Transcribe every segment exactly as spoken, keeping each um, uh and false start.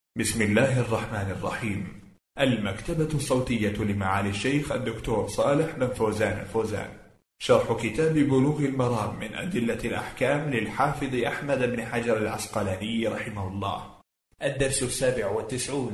بسم الله الرحمن الرحيم. المكتبة الصوتية لمعالي الشيخ الدكتور صالح بن فوزان الفوزان، شرح كتاب بلوغ المرام من أدلة الأحكام للحافظ أحمد بن حجر العسقلاني رحمه الله. الدرس السابع والتسعون.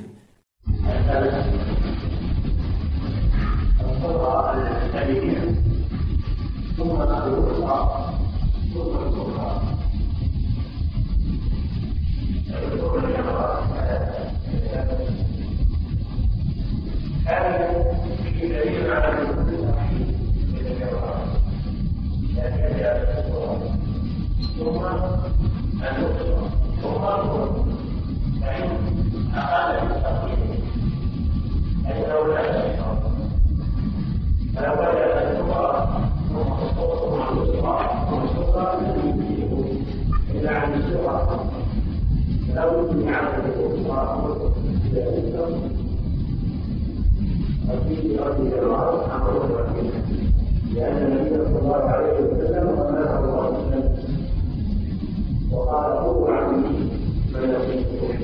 لأن النبي صلى الله عليه وسلم أمره الله وسلم وقال خذوا عني من يصيبكم.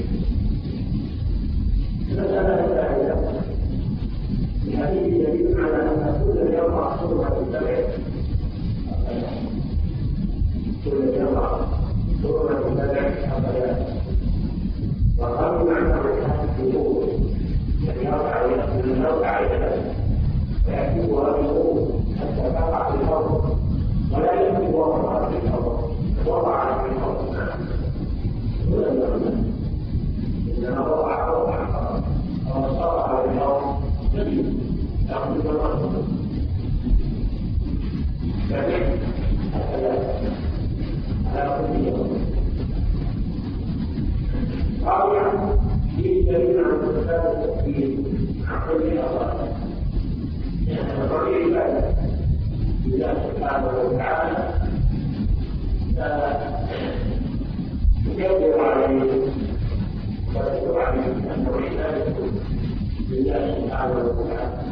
المسألة الثانية في حديث دليل على أن كل يوم حرمة السبع كل يوم حرمة السبع حصيات وقالوا معنى الحديث الوضوء الذي يرفع من يرفع يده فيكتبها بالوضوء حتى تقع في الأرض ولا يمكن وضعها في الأرض وضعها في الأرض إنما وضع وضعها أو صارها في الأرض جميل تأخذ الأرض لكن هكذا على كل يوم. رابعا في دليل عن صفات التكفير عن كل أصابع لأن الرجل عبادة لله سبحانه وتعالى يكبر عليه ويذكر عليه أنه عبادة لله سبحانه وتعالى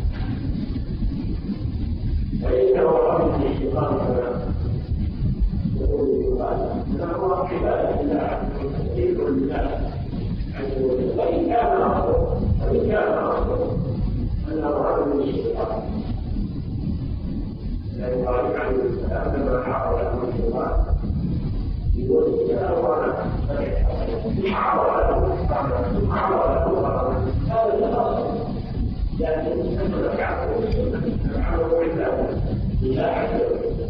فإنه رب الشيطان كما يقول الشيطان إنه عبادة لله وتسليم لله عز وجل. وإن كان أصله وإن كان أصله أنه رب الشيطان لا يقال عنه السلام لما حاول له الشيطان يقول السلام وانا حاول له حاول له هذا الأصل لكن أنه يعرف يعرف عباده لله عز وجل.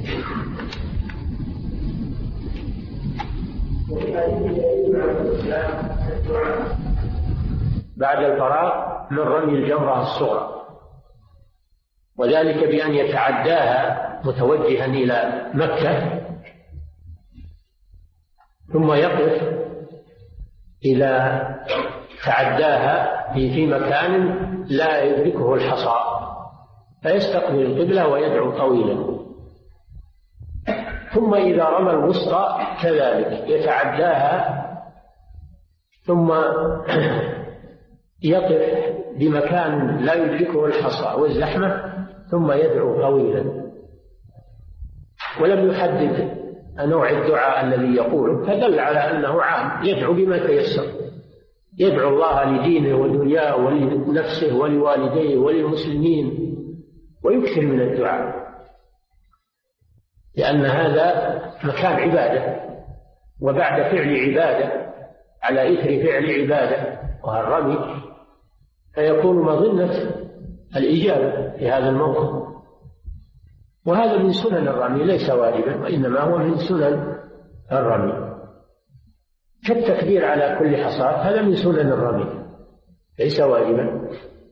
وفي هذه دليل على الإسلام الدعاء بعد الفراغ من رمي الجمرة الصغرى، وذلك بأن يتعداها متوجها إلى مكة ثم يقف إلى تعداها في مكان لا يدركه الحصى فيستقبل القبلة ويدعو طويلا، ثم إذا رمى الوسطى كذلك يتعداها ثم يقف بمكان لا يدركه الحصى والزحمة ثم يدعو طويلا، ولم يحدد نوع الدعاء الذي يقوله فدل على أنه عام يدعو بما تيسر، يدعو الله لدينه ودنياه ولنفسه ولوالديه وللمسلمين ويكثر من الدعاء، لأن هذا مكان عبادة وبعد فعل عبادة على إثر فعل عبادة والرمي فيكون مظنة الإجابة في هذا الموقف، وهذا من سنن الرمي ليس واجبا وإنما هو من سنن الرمي كالتكبير على كل حصاة، هذا من سنن الرمي ليس واجبا.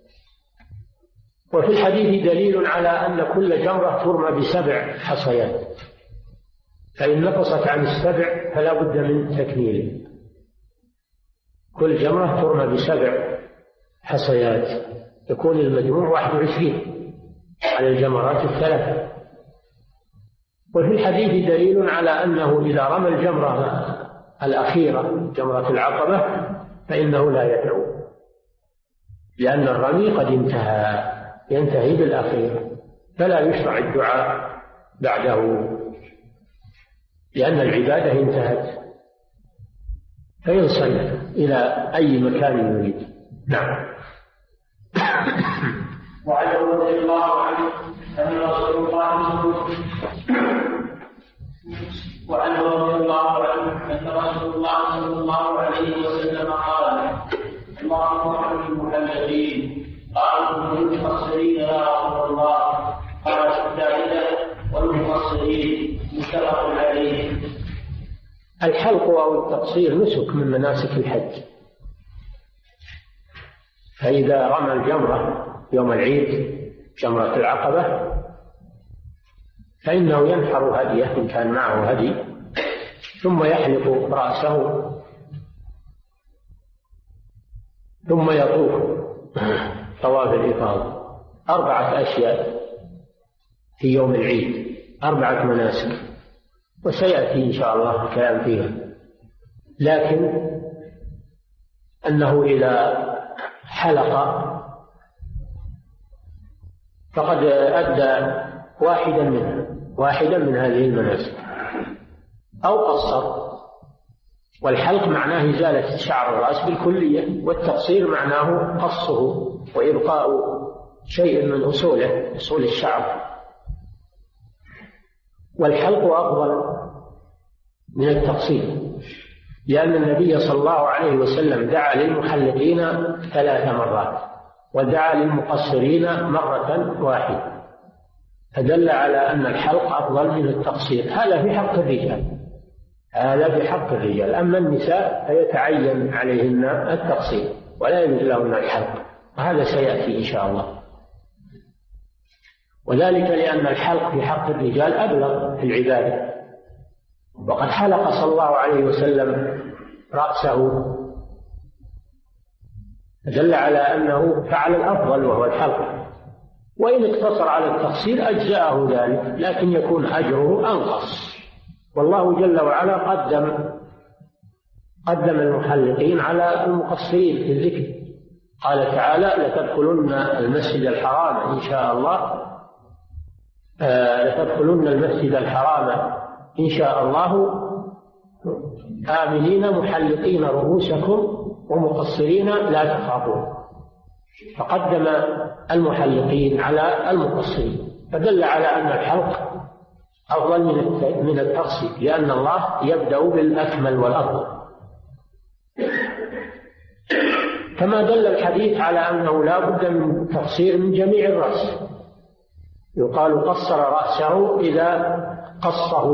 وفي الحديث دليل على أن كل جمرة ترمى بسبع حصيات، فإن نقصت عن السبع فلا بد من تكميله، كل جمرة ترمى بسبع حصيات يكون المجموع واحد وعشرين على الجمرات الثلاثة. وفي الحديث دليل على أنه إذا رمى الجمرة الأخيرة جمرة العقبة فإنه لا يدعو، لأن الرمي قد انتهى ينتهي بالأخيرة فلا يشرع الدعاء بعده لأن العبادة انتهت. فينصرف إلى أي مكان يريد. نعم. وعنه رضي الله عنه أن رسول الله وعنه رضي الله عنه أن رسول الله صلى الله عليه وسلم قال: اللهم ارحم المحلقين. قالوا: المقصرين يا رسول الله؟ قال: الثالثة والمقصرين. متفق عليه. الحلق أو التقصير نسك من مناسك الحج، فإذا رمى الجمرة يوم العيد جمرة العقبة فإنه ينحر هديه إن كان معه هدي، ثم يحلق رأسه، ثم يطوف طواف الإفاضة. أربعة أشياء في يوم العيد، أربعة مناسك، وسيأتي إن شاء الله الكلام فيها. لكن أنه إذا حلق فقد أدى واحدا منها واحدا من هذه المناسك أو قصر. والحلق معناه إزالة شعر الرأس بالكلية، والتقصير معناه قصه وإبقاء شيء من أصوله، أصول الشعر. والحلق أفضل من التقصير، لأن النبي صلى الله عليه وسلم دعا للمحلقين ثلاث مرات ودعا للمقصرين مرة واحدة، فدل على أن الحلق أفضل من التقصير. هذا في حق الرجال، هذا في حق الرجال. أما النساء فيتعين عليهن التقصير ولا يجوز لهن الحلق، وهذا سيأتي إن شاء الله. وذلك لأن الحلق في حق الرجال أبلغ في العبادة، وقد حلق صلى الله عليه وسلم رأسه، دل على أنه فعل الأفضل وهو الحلق. وإن اقتصر على التقصير أجزأه ذلك، لكن يكون أجره أنقص. والله جل وعلا قدم قدم المحلقين على المقصرين في الذكر. قال تعالى: لتدخلن المسجد الحرام إن شاء الله آه لتدخلن المسجد الحرام إن شاء الله آمنين محلقين رؤوسكم ومقصرين لا تخافون. فقدم المحلقين على المقصرين، فدل على أن الحلق أفضل من التقصير، لأن الله يبدأ بالأكمل والأفضل. كما دل الحديث على أنه لا بد من تقصير من جميع الرأس. يقال: قصر رأسه إذا قصه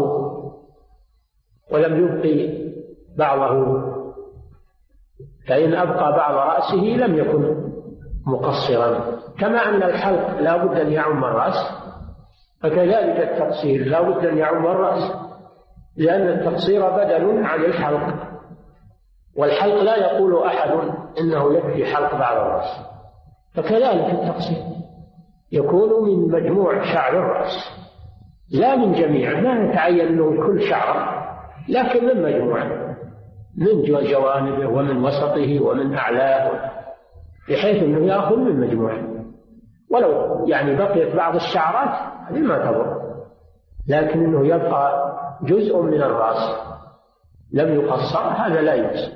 ولم يبقي بعضه، فإن أبقى بعض رأسه لم يكن مقصرا. كما أن الحلق لا بد أن يعم الرأس، فكذلك التقصير لا بد أن يعم الرأس، لأن التقصير بدل عن الحلق. والحلق لا يقول أحد إنه يكفي حلق بعض الرأس، فكذلك التقصير يكون من مجموع شعر الرأس لا من جميع، ما يتعين أنه كل شعر، لكن من مجموع، من جوانبه ومن وسطه ومن أعلاه، بحيث أنه يأخذ من مجموعه. ولو يعني بقيت بعض الشعرات هذه ما تضر، لكن أنه يبقى جزء من الرأس لم يقصر، هذا لا يجوز.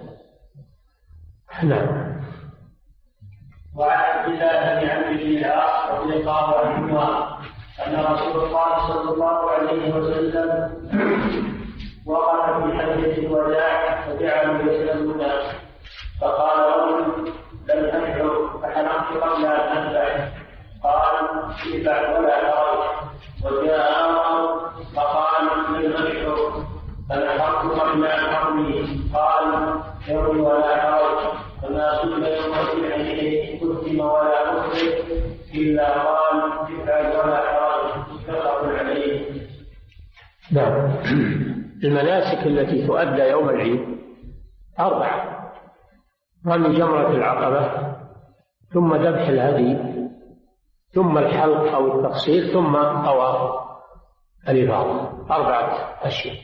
نعم. وعن عبد الله بن عمرو بن العاص رضي الله عنهما أن رسول الله صلى الله عليه وسلم وقف في حجة الوداع فجعلوا يسلمون، فقال رجل: لم أنحر فحلقت قبل أن أنفع. قال: ادفع ولا حرج. وجاء آخر فقال: لم أنحر فنحرت قبل أن أرمي. قال: ارمي ولا حرج. فما سئل يوم عينيه قدم ولا أخرج إلا قال: ادفع ولا حرج. متفق عليه. نعم. المناسك التي تؤدى يوم العيد أربعة: رمي جمرة العقبة، ثم ذبح الهدي، ثم الحلق أو التقصير، ثم طواف الإفاضة. أربعة أشياء.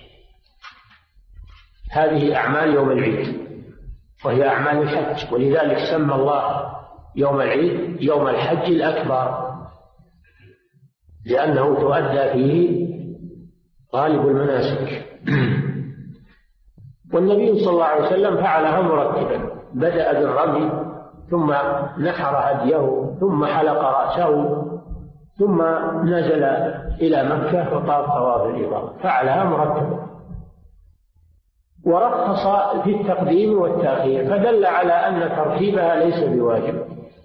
هذه أعمال يوم العيد وهي أعمال الحج، ولذلك سمى الله يوم العيد يوم الحج الأكبر، لأنه تؤدى فيه غالب المناسك. والنبي صلى الله عليه وسلم فعلها مرتبا، بدأ بالرمي ثم نحر هديه ثم حلق رأسه ثم نزل إلى مكة وطاف طواف الإفاضة، فعلها مرتبا، ورخص في التقديم والتأخير، فدل على أن ترتيبها ليس بواجب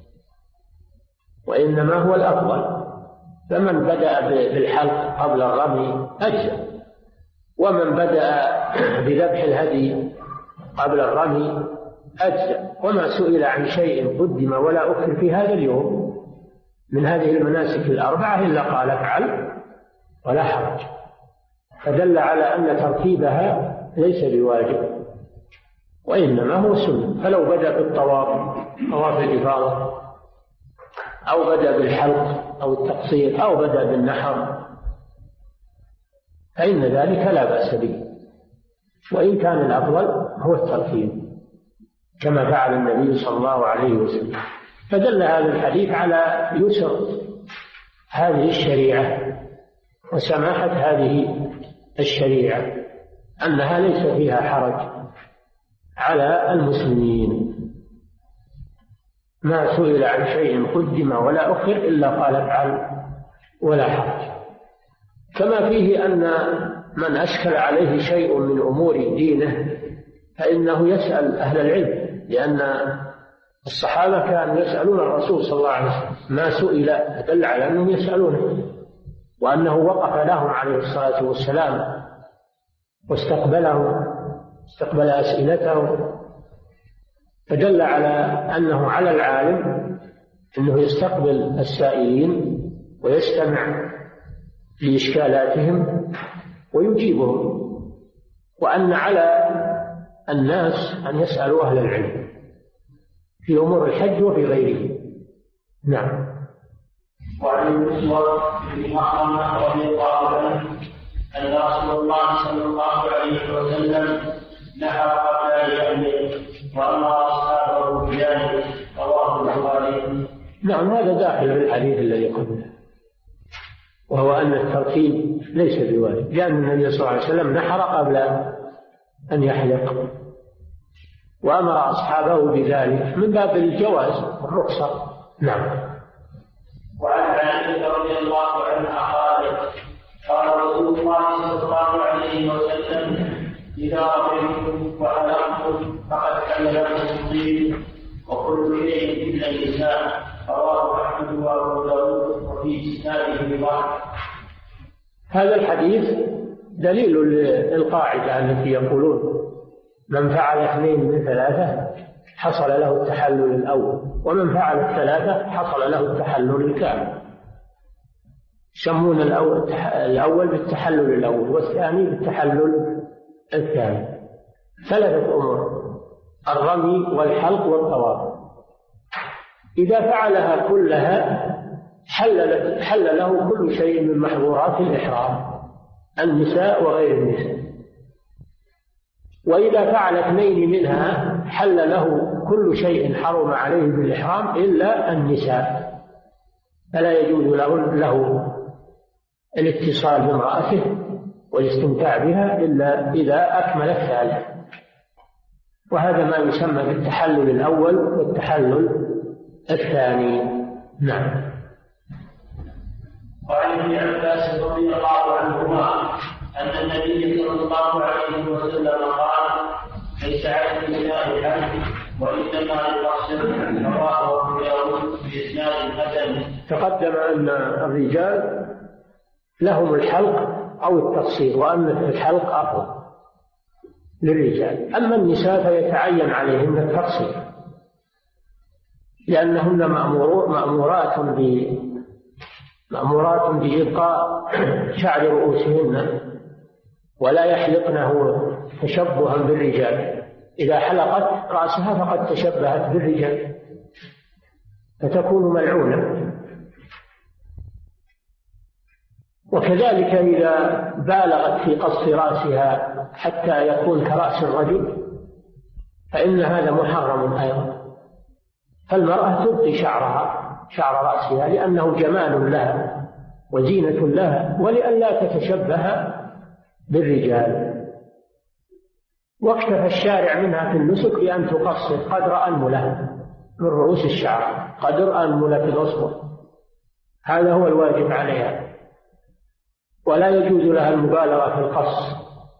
وإنما هو الأفضل. فمن بدأ بالحلق قبل الرمي أجزأ، ومن بدأ بذبح الهدي قبل الرمي أجزأ. وما سئل عن شيء قدم ولا أخر في هذا اليوم من هذه المناسك الأربعة إلا قال افعل ولا حرج، فدل على أن ترتيبها ليس بواجب وإنما هو سنة. فلو بدأ بالطواف طواف الإفاضة أو بدأ بالحلق أو التقصير أو بدأ بالنحر فإن ذلك لا بأس به، وإن كان الأفضل هو الترتيب كما فعل النبي صلى الله عليه وسلم. فدل هذا الحديث على يسر هذه الشريعة وسماحة هذه الشريعة، أنها ليس فيها حرج على المسلمين. ما سئل عن شيء قدم ولا أخر إلا قال افعل ولا حرج. كما فيه أن من أشكل عليه شيء من أمور دينه فإنه يسأل أهل العلم، لأن الصحابة كانوا يسألون الرسول صلى الله عليه وسلم ما سئل، دل على أنهم يسألونه، وأنه وقف لهم عليه الصلاة والسلام واستقبلهم استقبل أسئلتهم، فدل على أنه على العالم أنه يستقبل السائلين ويستمع لإشكالاتهم ويجيبهم، وأن على الناس أن يسألوا أهل العلم في أمور الحج وفي غيره. نعم. وعن المسور بن محرم رضي الله عنه أن رسول الله صلى الله عليه وسلم نحر قبل أن يحمل وأمر أصحابه بذلك، رواه البخاري. نعم، هذا داخل في الحديث الذي قبله، وهو أن الترتيب ليس بواجب، لأن النبي صلى الله عليه وسلم نحر قبل أن يحلق وأمر أصحابه بذلك من باب الجواز والرخصة. نعم. وعن عائشة رضي الله عنها قالت قال رسول الله صلى الله عليه وسلم إذا رميتم وحلقتم فقد حل لكم الطيب وكل شيء إلا النساء، رواه أحمد وأبو داود وفي إسناده ضعف. هذا الحديث دليل للقاعدة التي يقولون من فعل اثنين من ثلاثة حصل له التحلل الأول، ومن فعل الثلاثة حصل له التحلل الكامل. يسمون الأول بالتحلل الأول والثاني بالتحلل الثاني. ثلاثة أمور: الرمي والحلق والطواف. إذا فعلها كلها حل, حل له كل شيء من محظورات الإحرام، النساء وغير النساء. وإذا فعل اثنين منها حل له كل شيء حرم عليه بالإحرام إلا النساء، فلا يجوز له, له الاتصال بامرأته والاستمتاع بها إلا إذا أكمل الثالث، وهذا ما يسمى بالتحلل الأول والتحلل الثاني. نعم. وعن ابن عباس رضي الله عنهما أن النبي صلى الله عليه وسلم قال ليس على النساء حج وإنما للرسل، رواه أبو داود بإسناد حسن. تقدم أن الرجال لهم الحلق أو التقصير، وأن الحلق أفضل للرجال، أما النساء فيتعين عليهن التقصير لأنهن مأمورات ب مأمورات بإبقاء شعر رؤوسهن ولا يحلقنه تشبها بالرجال. إذا حلقت رأسها فقد تشبهت بالرجال فتكون ملعونة. وكذلك إذا بالغت في قص رأسها حتى يكون كرأس الرجل فإن هذا محرم أيضا. فالمرأة تبقي شعرها شعر رأسها لأنه جمال لها وزينة لها ولئلا تتشبه بالرجال. واكتفى الشارع منها في النسك بأن تقصر قدر أنملة من رؤوس الشعر، قدر أنملة في الأصبع، هذا هو الواجب عليها، ولا يجوز لها المبالغة في القص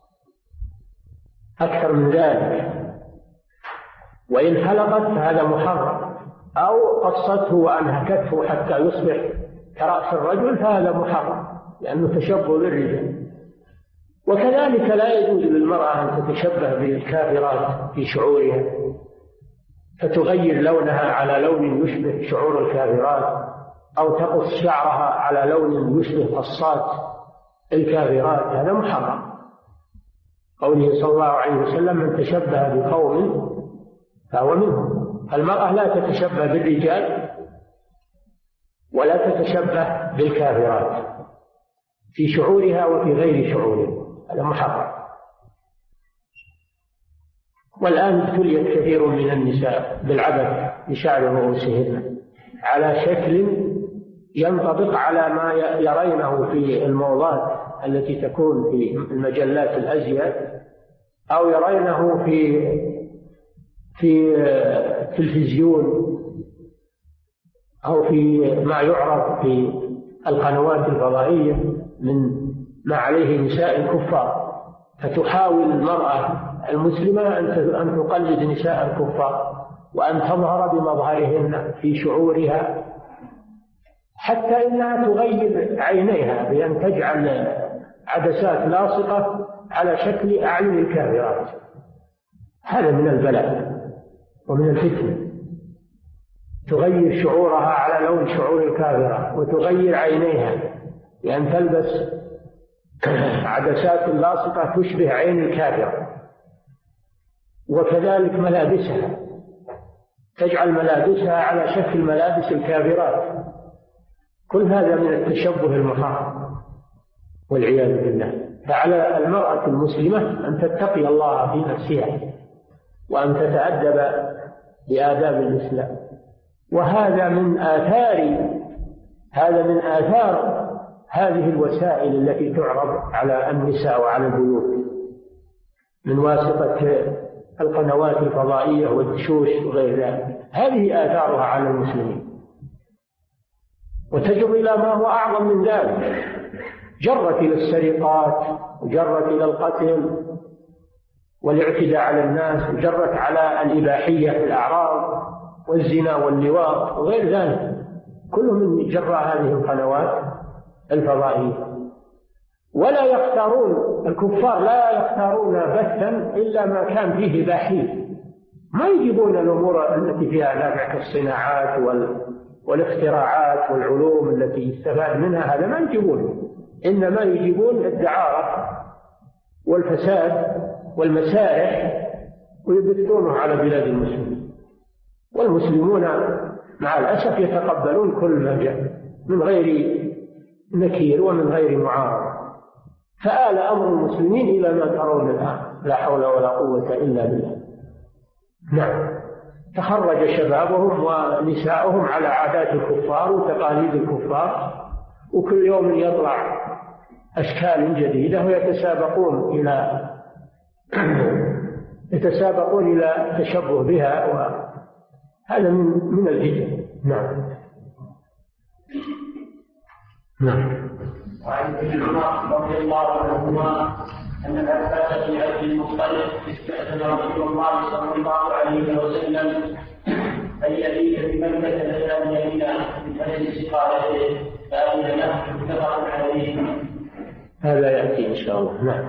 أكثر من ذلك. وإن حلقت فهذا محرم، أو قصته وأنهكته حتى يصبح كرأس الرجل فهذا محرم، لأنه تشبه بالرجال. وكذلك لا يجوز للمرأة أن تتشبه بالكافرات في شعورها، فتغير لونها على لون يشبه شعور الكافرات، أو تقص شعرها على لون يشبه قصات الكافرات، هذا محرم. قوله صلى الله عليه وسلم: من تشبه بقوم فهو منهم. المرأة لا تتشبه بالرجال ولا تتشبه بالكافرات في شعورها وفي غير شعورها، هذا محرم. والآن ابتليت كثير من النساء بالعبث بشعر رؤوسهن على شكل ينطبق على ما يرينه في الموضات التي تكون في المجلات الأزياء، أو يرينه في في التلفزيون، أو في ما يعرض في القنوات الفضائية من ما عليه نساء الكفار، فتحاول المرأة المسلمة أن تقلد نساء الكفار وأن تظهر بمظهرهن في شعورها، حتى إنها تغير عينيها بأن تجعل عدسات لاصقة على شكل أعين الكافرات. هذا من البلاء ومن الفتنة، تغير شعورها على لون شعور الكافرة، وتغير عينيها بأن تلبس عدسات لاصقة تشبه عين الكافرة. وكذلك ملابسها، تجعل ملابسها على شكل ملابس الكافرات. كل هذا من التشبه المحرم والعياذ بالله. فعلى المرأة المسلمة أن تتقي الله في نفسها، وأن تتأدب بآداب الإسلام. وهذا من آثار هذا من آثار هذه الوسائل التي تعرض على النساء وعلى البيوت من واسطة القنوات الفضائية والدشوش وغير ذلك، هذه آثارها على المسلمين. وتجر إلى ما هو أعظم من ذلك، جرت إلى السرقات، وجرت إلى القتل والاعتداء على الناس، وجرت على الإباحية في الأعراض والزنا واللواط وغير ذلك، كله من جراء هذه القنوات الفضائية. ولا يختارون الكفار لا يختارون بثا إلا ما كان فيه إباحية، ما يجيبون الأمور التي فيها نفع كالصناعات والاختراعات والعلوم التي يستفاد منها، هذا ما يجيبونه، إنما يجيبون الدعارة والفساد والمسارح ويبثونه على بلاد المسلمين. والمسلمون مع الأسف يتقبلون كل ما جاء من غير نكير ومن غير معارضة. فآل أمر المسلمين إلى ما ترون الآن، لا حول ولا قوة إلا بالله. نعم، تخرج شبابهم ونساؤهم على عادات الكفار وتقاليد الكفار، وكل يوم يطلع أشكال جديدة ويتسابقون إلى يتسابقون إلى التشبه بها، وهذا من من الفتن. نعم نعم. وعن ابن عمر رضي الله عنهما أن العباس بن عبد المطلب استأذن رسول الله صلى الله عليه وسلم أن يبيت بمكة ليالي يمينه من أجل سقايته فأذن له، متفق عليه. هذا يأتي إن شاء الله. نعم.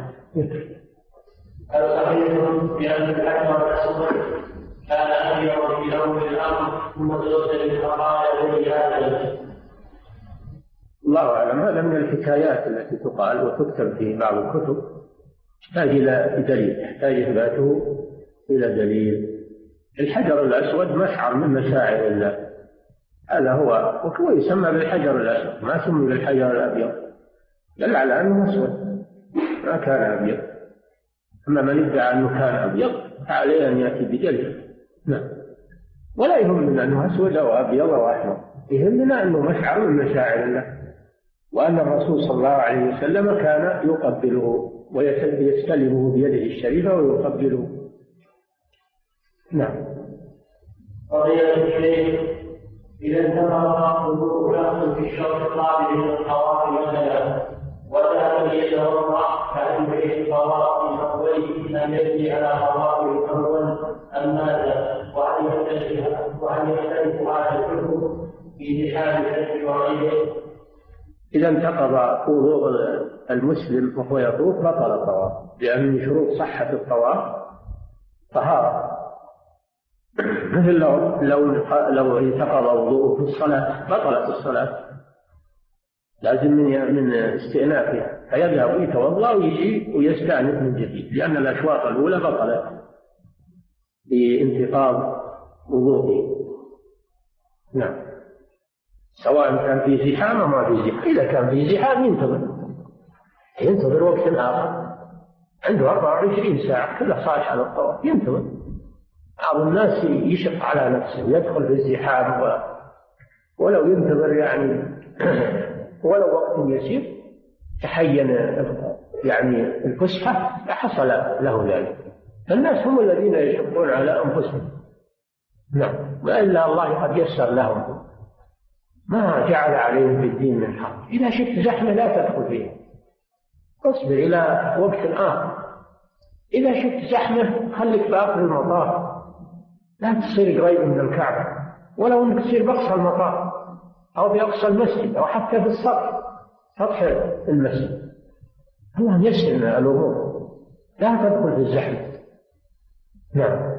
الصحيح بأن الحجر الأسود كان أبيض في أول الأمر ثم تغسل الخطايا بهذا. الله أعلم. هذا من الحكايات التي تقال وتكتب في بعض الكتب، يحتاج إلى دليل، يحتاج إثباته إلى دليل. الحجر الأسود مشعر من مشاعر الله، هذا هو، وهو يسمى بالحجر الأسود، ما سمي بالحجر الأبيض، دل على أنه أسود ما كان أبيض. أما من ادعى أنه كان أبيض فعليه أن يأتي بدليل. نعم. ولا يهمنا أنه أسود أو أبيض أو أحمر، يهمنا أنه مشعر من مشاعر الله، وأن الرسول صلى الله عليه وسلم كان يقبله ويستلمه بيده الشريفة ويقبله. نعم. قضية الشيخ إذا انتهى وضوء شخص في الشرط القابل للطواف مثلا وذهب ليتوضأ فهل به الطواف من أول أن يجري على طواف الأول أم ماذا؟ وهل يختلف وهل يختلف هذا الحكم في زحام الحج وغيره؟ إذا انتقض وضوء المسلم وهو يطوف بطل الطواف، لأن من شروط صحة الطواف طهارة. مثل لو لو لو انتقض وضوءه في الصلاة بطلت الصلاة، لازم من من استئنافها، فيذهب يتوضأ ويجي ويستأنف من جديد، لأن الأشواط الأولى بطلت بانتقاض وضوءه. نعم. سواء كان في زحام أو ما في زحام. إذا كان في زحام ينتظر ينتظر وقت آخر، عنده أربعة وعشرين ساعة كلها صالحة للطواف، ينتظر. بعض الناس يشق على نفسه ويدخل في الزحام و... ولو ينتظر يعني ولو وقت يسير تحين يعني الفسحة لحصل له ذلك. الناس هم الذين يشقون على أنفسهم. نعم. وإلا الله قد يسر لهم، ما جعل عليهم في الدين من حق. إذا شفت زحمة لا تدخل فيها، اصبر إلى وقت آخر. إذا شفت زحمة خليك بآخر المطاف، لا تصير قريب من الكعبة، ولو أنك تصير بأقصى المطاف أو بأقصى المسجد أو حتى في السطح سطح المسجد. الله يسر الأمور، لا تدخل في الزحمة. نعم.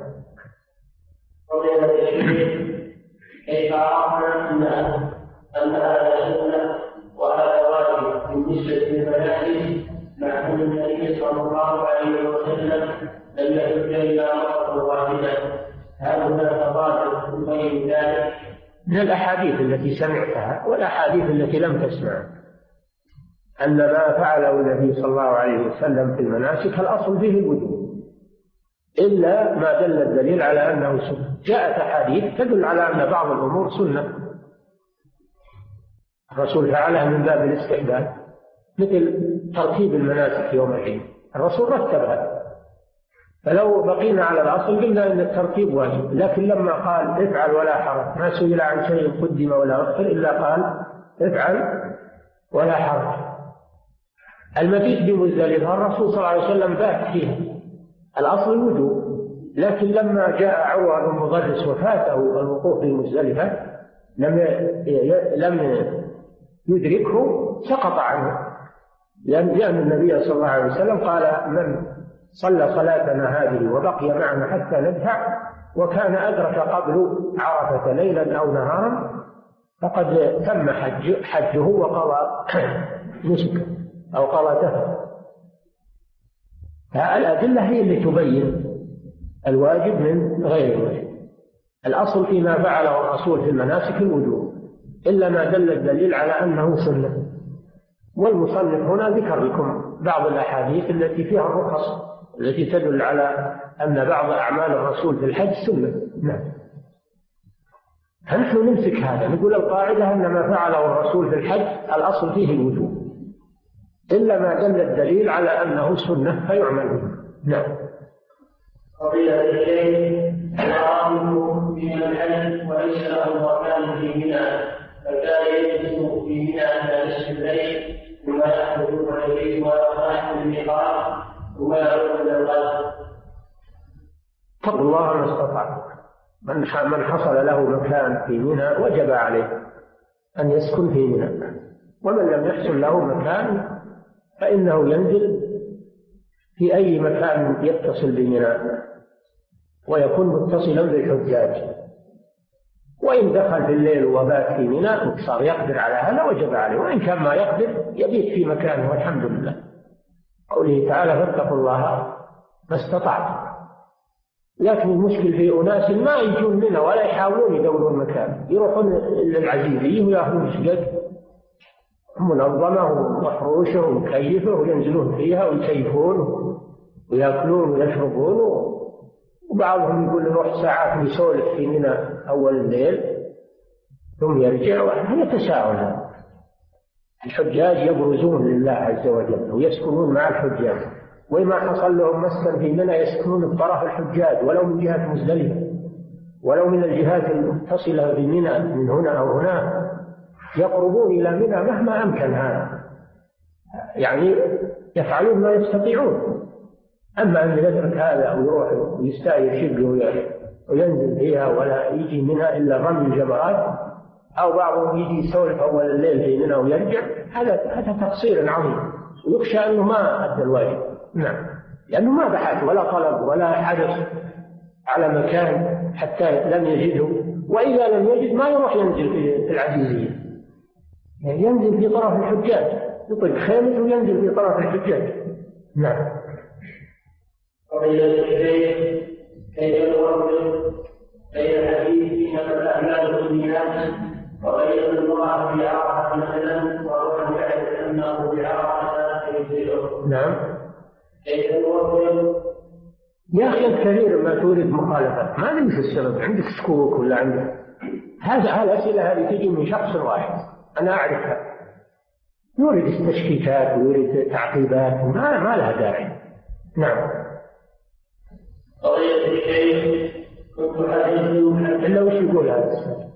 كيف عرفنا أن أن هذا سنة وهذا واجب بالنسبة للمناسك مع أن النبي صلى الله عليه وسلم لم يحج إلا مرة واحدة؟ هل هناك تضاد بين ذلك؟ من الأحاديث التي سمعتها والأحاديث التي لم تسمع أن ما فعله النبي صلى الله عليه وسلم في المناسك الأصل فيه الوجوب، إلا ما دل الدليل على أنه سنة. جاءت أحاديث تدل على أن بعض الأمور سنة الرسول فعلها من باب الاستحباب، مثل ترتيب المناسك يوم العيد، الرسول رتبها، فلو بقينا على الأصل قلنا أن الترتيب واجب. لكن لما قال افعل ولا حرج، ما سئل عن شيء قدم ولا أخر إلا قال افعل ولا حرج. المبيت بمزدلفة الرسول صلى الله عليه وسلم بات فيها، الأصل الوجوب، لكن لما جاء عروة بن مضرس وفاته الوقوف بمزدلفة لم لم يدركه، سقط عنه، لأن النبي صلى الله عليه وسلم قال من صلى صلاتنا هذه وبقي معنا حتى ندفع وكان أدرك قبل عرفة ليلا أو نهارا فقد تم حج حجه وقضى نسك أو قضى دفع. الأدلة هي اللي تبين الواجب من غير الواجب. الأصل فيما فعله الرسول في المناسك الوجوب، إلا ما دل الدليل على أنه سنة. والمصنف هنا ذكر لكم بعض الأحاديث التي فيها الرخص التي تدل على أن بعض أعمال الرسول في الحج سنة. نعم. فنحن نمسك هذا، نقول القاعدة أن ما فعله الرسول في الحج الأصل فيه الوجوب، إلا ما دل الدليل على أنه سنة فيعمل به. نعم. قضية الشيء العام من الحج وليس له مكان في منى، فكان يجلس في منى إلى نصف الليل ثم يخرج إليه ويخرج الميقات ثم يعود إلى الغد. اتقوا الله ما استطعتم. من من حصل له مكان في منى وجب عليه أن يسكن في منى، ومن لم يحصل له مكان فإنه ينزل في أي مكان يتصل بمنى ويكون متصلا بالحجاج. وإن دخل في الليل وبات في منى وصار يقدر على هذا وجب عليه، وإن كان ما يقدر يبيت في مكانه والحمد لله. قوله تعالى فاتقوا الله ما استطعتم. لكن المشكل في أناس ما يجون منى ولا يحاولون يدورون مكان، يروحون للعزيزية ويأخذون شقق منظمة ومفروشة ومكيفة وينزلون فيها ويكيفون ويأكلون ويشربون، وبعضهم يقول نروح ساعات يسولف في منى أول الليل ثم يرجع. هذا تساؤل. الحجاج يبرزون لله عز وجل ويسكنون مع الحجاج، وما حصل لهم مسكن في منى يسكنون بطرف الحجاج ولو من جهة مزدلفة ولو من الجهات المتصلة بمنى من هنا أو هنا، يقربون إلى منى مهما أمكن هذا، يعني يفعلون ما يستطيعون. أما أن يترك هذا أو يروح ويستأجر شقة وينزل فيها ولا يجي منها إلا رمي الجمرات، أو بعضهم يجي يسولف أول الليل في منى ويرجع، هذا هذا تقصير عظيم، ويخشى أنه ما أدى الواجب. نعم، لأنه ما بحث ولا طلب ولا حدث على مكان حتى لم يجده، وإذا لم يجد ما يروح ينزل في العزيزية، يعني ينزل في طرف الحجاج، يطلق خيمة وينزل في طرف الحجاج. نعم. قضية الشيخ كيف نوفق بين الحديث إنما الأعمال بالنيات وبين المرأة بعرفة مثلا وهو يعرف أنه بعرفة يجزئه. نعم. كيف نوفق؟ يا أخي الكثير ما تورد مخالفة، ما أدري في السبب، عندك شكوك ولا عندك هذا؟ هذه الأسئلة هذه تجي من شخص واحد أنا أعرفها، يورد تشكيكات ويورد تعقيبات ما ما لها داعي. نعم. قضية الشيخ كنت حديث إلا وش يقول هذا السؤال؟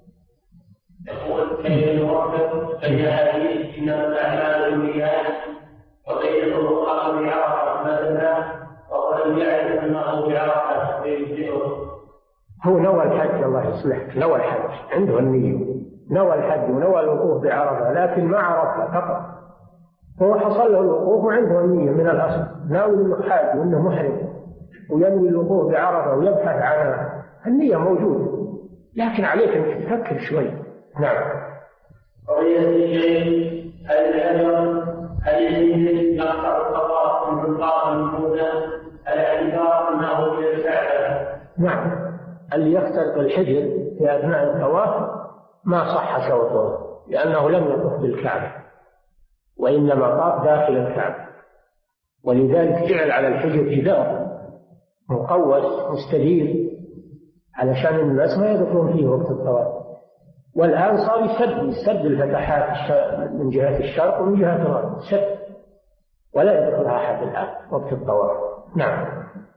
يقول كيف نوفق بين حديث إنما الأعمال بالنيات وبين المرأة بعرفة مثلا وقد يعرف أنه بعرفة يجزئه. هو نوى الحج، الله يصلحك، نوى الحج عنده النية، نوى الحج ونوى الوقوف بعرفة، لكن ما عرفها فقط، هو حصل له الوقوف وعنده النية من الأصل، ناوي أنه حاج وأنه محرم وينوي الوقوف بعرفة ويبحث عنها، النية موجودة، لكن عليك أن تفكر شوي. نعم. قضية الشيخ هل الأجر هل يجوز يقطع الطواف من الطواف المفروضة الاعتبار أنه يستعجل؟ نعم، اللي يخترق الحجر في أثناء الطواف ما صح شوطه، لأنه لم يطف بالكعبة وإنما طاف داخل الكعبة، ولذلك جعل على الحجر جدار مقوس مستدير علشان الناس ما يدخلون فيه وقت الطواف. والآن صار يسد يسد الفتحات من جهة الشرق ومن جهة الغرب، سد ولا يدخلها أحد الآن وقت الطواف. نعم.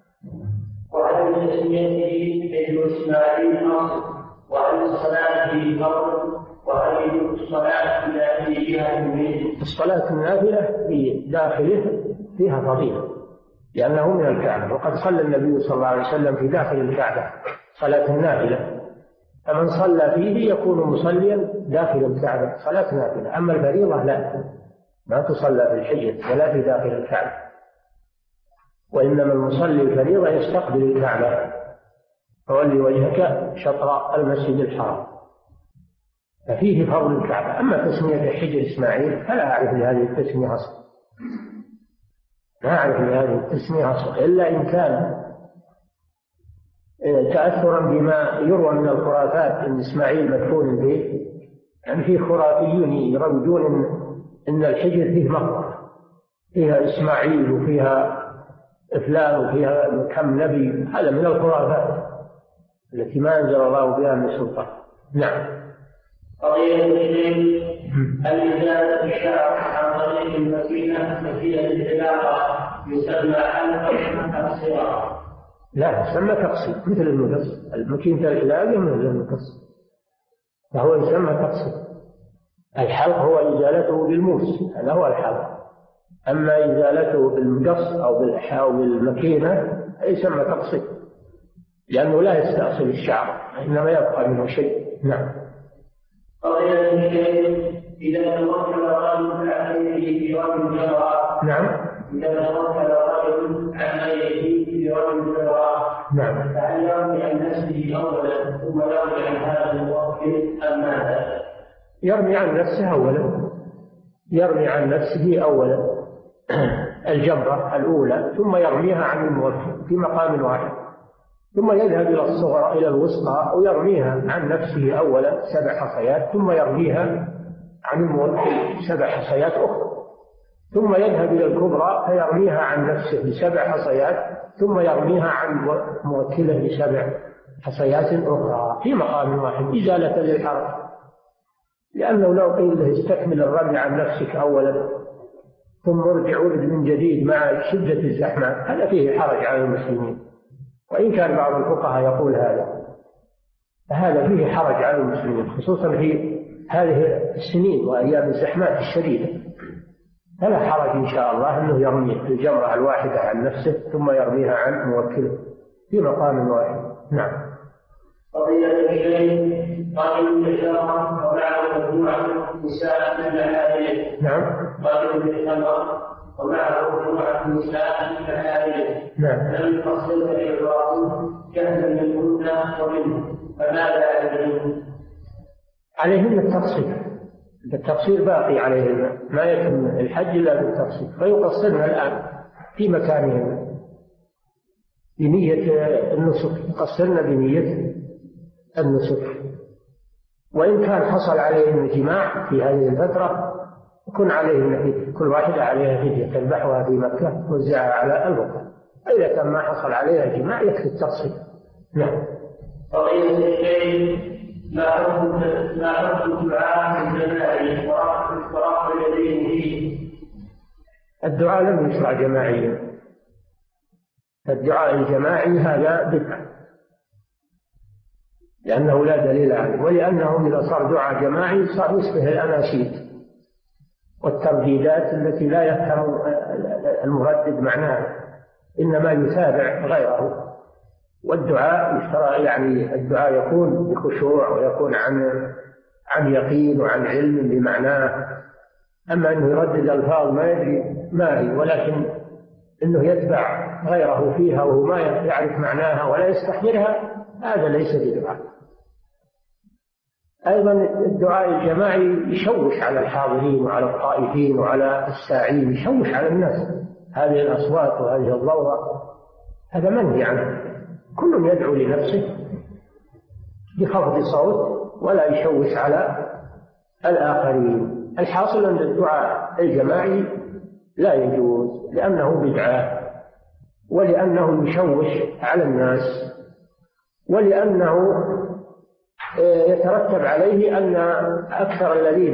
وعن تسميته ابن إسماعيل ناصر، وعن الصلاة في فرض، وعن الصلاة في جهة منه. الصلاة النافلة في داخله فيها فضيلة لأنه من الكعبة، وقد صلى النبي صلى الله عليه وسلم في داخل الكعبة صلاة النافلة، فمن صلى فيه يكون مصليا داخل الكعبة صلاة نافلة. أما الفريضة لا، ما تصلى في الحجر ولا في داخل الكعبة، وإنما المصلي الفريضة يستقبل الكعبة، فولي وجهك شطر المسجد الحرام، ففيه فضل الكعبة. أما تسمية حجر إسماعيل فلا أعرف لهذه التسمية أصلا، ما أعرف لهذه التسمية أصلا، إلا إن كان تأثرا بما يروى من الخرافات أن إسماعيل مدفون به. يعني فيه خرافيون يروجون إن, إن الحجر فيه مقبرة فيها إسماعيل وفيها فلان وفيها كم نبي، هذا من الخرافات التي ما أنزل الله بها من سلطان. نعم. قضية الشيخ الإزالة الشعر عن طريق المكينة مكينة العلاقة يسمى حلقة الصغار. لا، يسمى تقصير مثل المقص، المكينة العلاقة مثل المقص، فهو يسمى تقصير. الحلق هو إزالته بالموس، هذا هو الحلق. أما إزالته بالمقص أو بالحاو بالمكينة يسمى تقصير، لأنه لا يستأصل الشعر إنما يبقى منه شيء. نعم. قضية الشيخ إذا توكل رجل عن غيره في رجل جرى. نعم. إذا توكل رجل عن غيره في رجل جرى. نعم. فهل يرمي عن نفسه أولا ثم يرمي عن هذا الموكل أم ماذا؟ يرمي عن نفسه أولا، يرمي عن نفسه أولا الجمرة الأولى، ثم يرميها عن الموكل في مقام واحد، ثم يذهب إلى الصغرى إلى الوسطى ويرميها عن نفسه أولا سبع حصيات، ثم يرميها عن الموكل سبع حصيات أخرى، ثم يذهب إلى الكبرى فيرميها عن نفسه بسبع حصيات، ثم يرميها عن موكله بسبع حصيات أخرى في مقام واحد إزالة للحرج. لأنه لو قيل له استكمل الرمي عن نفسك أولا ثم ارجع ولد من جديد مع شدة الزحمة، هذا فيه حرج على المسلمين. وإن كان بعض الفقهاء يقول هذا، فهذا فيه حرج على المسلمين خصوصا في هذه السنين وأيام الزحمات الشديدة. فلا حرج إن شاء الله أنه يرمي الجمرة الواحدة عن نفسه ثم يرميها عن موكله في مقام واحد. نعم. فضيلة الشيخ قال الشرع ومعه مجموعة نساء من الحالين. نعم. قال الشرع ومعه مجموعة نساء من الحالين. نعم. لم يفصل الإعراب جهلا منهن ومنه، فماذا عليهم؟ عليهن التفصيل، التفصيل باقي عليهن، ما يتم الحج إلا بالتفصيل، فيقصرن الآن في مكانهن بنية النسك، يقصرن بنية النسك. وإن كان حصل عليهن جماع في هذه الفترة يكون عليهن فدية، كل واحدة عليها فدية تذبحها في مكة توزعها على البقرة. إذا كان ما حصل عليها جماع يكفي التفصيل. نعم. فضيلة الشيخ ما حكم ما حكم الدعاء الجماعي ورفع اليدين فيه؟ الدعاء لم يشرع جماعيا، الدعاء الجماعي هذا بدعة لأنه لا دليل عليه، ولأنه إذا صار دعاء جماعي صار يشبه الأناشيد والترديدات التي لا يفهم المردد معناها، إنما يتابع غيره. والدعاء يشترى يعني الدعاء يكون بخشوع ويكون عن عن يقين وعن علم بمعناه. أما أنه يردد ألفاظ ما يدري ما هي، ولكن أنه يتبع غيره فيها وهو ما يعرف معناها ولا يستحضرها، هذا ليس بدعاء. أيضا الدعاء الجماعي يشوش على الحاضرين وعلى الطائفين وعلى الساعين، يشوش على الناس، هذه الأصوات وهذه الضوضاء، هذا منهي عنه. كل يدعو لنفسه بخفض صوت ولا يشوش على الآخرين. الحاصل أن الدعاء الجماعي لا يجوز لأنه بدعة، ولأنه يشوش على الناس، ولأنه يترتب عليه أن أكثر الذين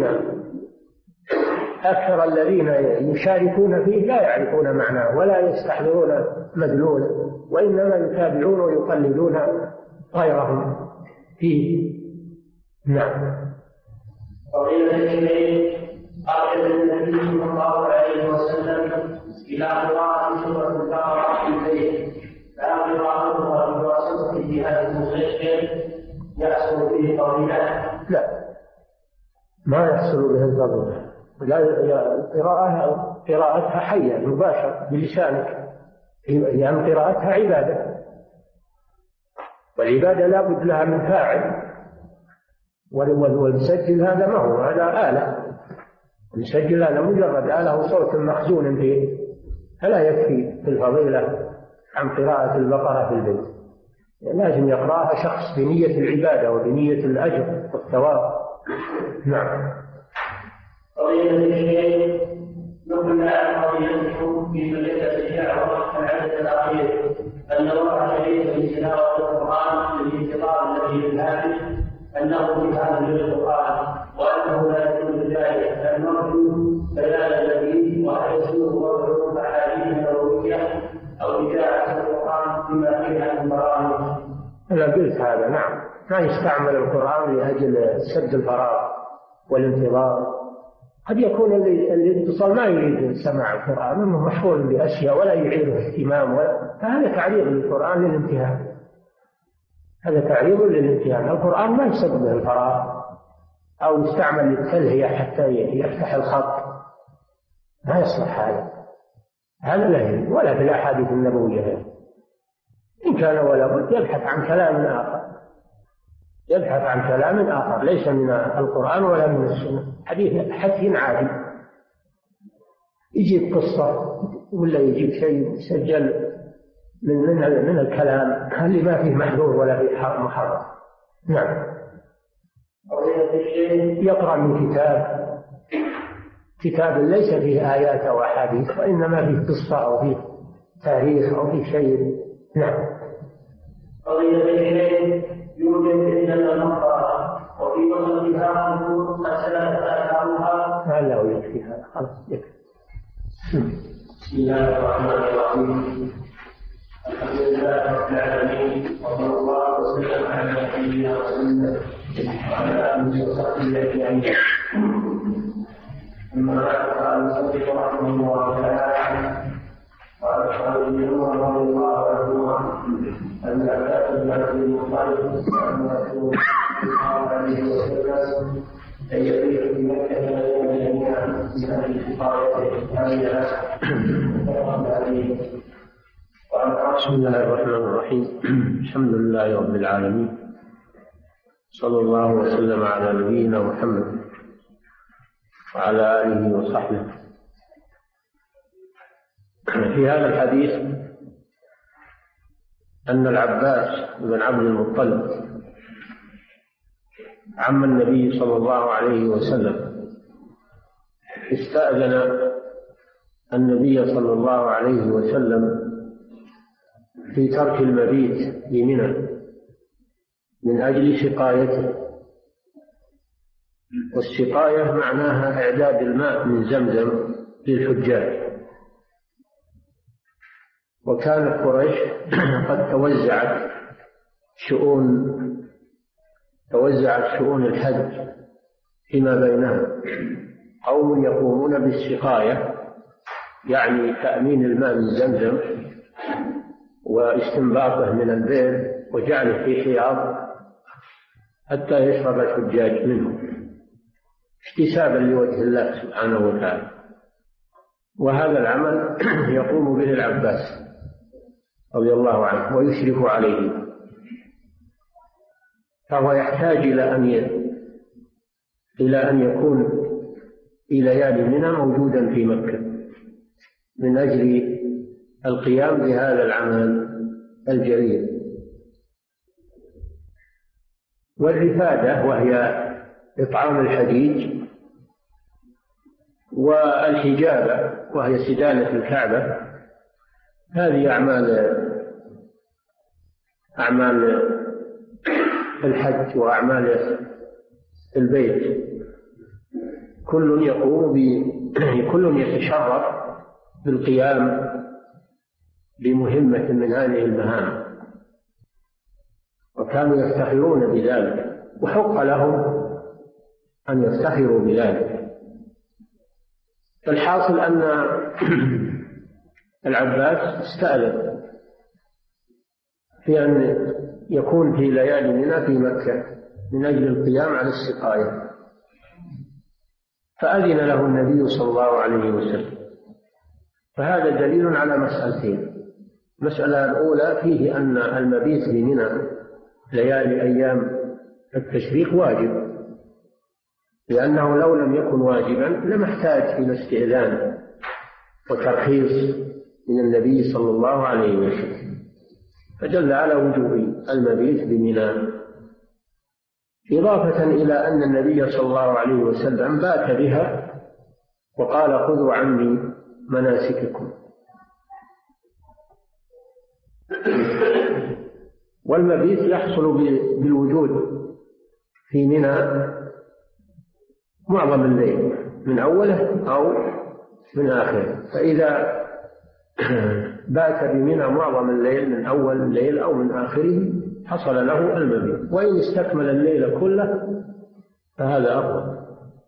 أكثر الذين يشاركون فيه لا يعرفون معناه ولا يستحضرون مدلوله، وإنما يتابعون ويقلدون غيرهم فيه. نعم. فضيلة الشيخ أرشد النبي صلى الله عليه وسلم إلى قراءة سورة البقرة في البيت، لا قراءتها بواسطة جهاز مسجل يحصل فيه فضيلة؟ لا، ما يحصل به الفضيلة، لا، قراءتها قراءتها حية مباشرة بلسانك، يعني قراءتها عبادة، والعبادة لا بد لها من فاعل، والمسجل هذا ما هو، هذا آلة، المسجل هذا مجرد آلة وصوت مخزون فيه، فلا يكفي في الفضيلة عن قراءة البقرة في البيت، لازم يقرأها شخص بنية العبادة وبنية الأجر والثواب. نعم. فضيلة الشيخ نقل عن فضيلته في مجلة الشعر العدد الأخير أن الله شريك في تلاوة القرآن للانتقال الذي بالهاتف أنه بهذا للقرآن، وأنه لا يكون بذلك المرجو بيان الذي وهل يسوء وضع أحاديث نبوية أو إذاعة القرآن بما فيها من برامج. أنا قلت هذا، نعم، ما يستعمل القرآن لأجل سد الفراغ والانتظار. قد يكون الاتصال ما يريد سماع القرآن، انه مشغول باشياء ولا يعيره اهتمام، ولا، فهذا تعريض للقرآن للامتهان، هذا تعريض للامتهان. القرآن ما يسد به الفراغ او يستعمل للتلهية حتى يفتح الخط، ما يصلح هذا، هذا لا يريد، ولا في الاحاديث النبوية. ان كان ولا بد يبحث عن كلام اخر، يبحث عن كلام آخر ليس من القرآن ولا من السنة، حديث حديث عادي، يجيب قصة ولا يجيب شيء مسجل من من من الكلام اللي ما فيه محذور ولا فيه محرم. نعم. يقرأ من كتاب كتاب ليس فيه آيات أو أحاديث، وإنما فيه قصة أو فيه تاريخ أو فيه شيء. نعم. يوجد عندنا المقبرة وفي وسطها قبور قد سلكت أثارها. لا لا يكفي هذا، خلاص يكفي. بسم الله الرحمن الرحيم. الحمد لله رب العالمين، وصلى الله وسلم على نبينا محمد وعلى اله وصحبه اجمعين. اما بعد، قال المصنف رحمه الله تعالى: قال ابن عمر رضي الله عنهما ان عباس بن عبد المطلب سال رسول الله عليه وسلم ان يبيت في مكه جميعا من اهل الحقائق عليها. بسم الله الرحمن الرحيم. الحمد لله رب العالمين، صلى الله وسلم على نبينا محمد وعلى آله وصحبه. في هذا الحديث أن العباس بن عبد المطلب عم النبي صلى الله عليه وسلم استأذن النبي صلى الله عليه وسلم في ترك المبيت بمنى من أجل سقايته. والسقاية معناها إعداد الماء من زمزم للحجاج. وكانت قريش قد توزعت شؤون توزعت شؤون الحج فيما بينها. قوم يقومون بالسقاية، يعني تأمين الماء من زمزم واستنباطه من البئر وجعله في حياض حتى يشرب الحجاج منه احتسابا لوجه الله سبحانه وتعالى. وهذا العمل يقوم به العباس رضي الله عنه ويشرف عليه، فهو يحتاج إلى أن إلى أن يكون في ليالي منى موجودا في مكة من أجل القيام بهذا العمل الجليل. والرفادة وهي إطعام الحجيج، والحجابة وهي سدانة الكعبة، هذه أعمال أعمال الحج وأعمال البيت. كل يقوم ب كل يتشرف بالقيام بمهمة من هذه المهام، وكانوا يفتخرون بذلك، وحق لهم أن يفتخروا بذلك. فالحاصل أن العباس استأذن في أن يكون في ليالي منى في مكة من أجل القيام على السقاية، فأذن له النبي صلى الله عليه وسلم. فهذا دليل على مسألتين: المسألة الأولى فيه أن المبيت في منى ليالي أيام التشريق واجب، لأنه لو لم يكن واجبا لما احتاج إلى استئذان وترخيص من النبي صلى الله عليه وسلم، فدل على وجوب المبيت بمنى. إضافة إلى أن النبي صلى الله عليه وسلم بات بها وقال: خذوا عني مناسككم. والمبيت يحصل بالوجود في منى معظم الليل من أوله أو من آخره، فإذا بات بمنى معظم الليل من أول الليل أو من آخره حصل له المبيت، وإن استكمل الليل كله فهذا أفضل.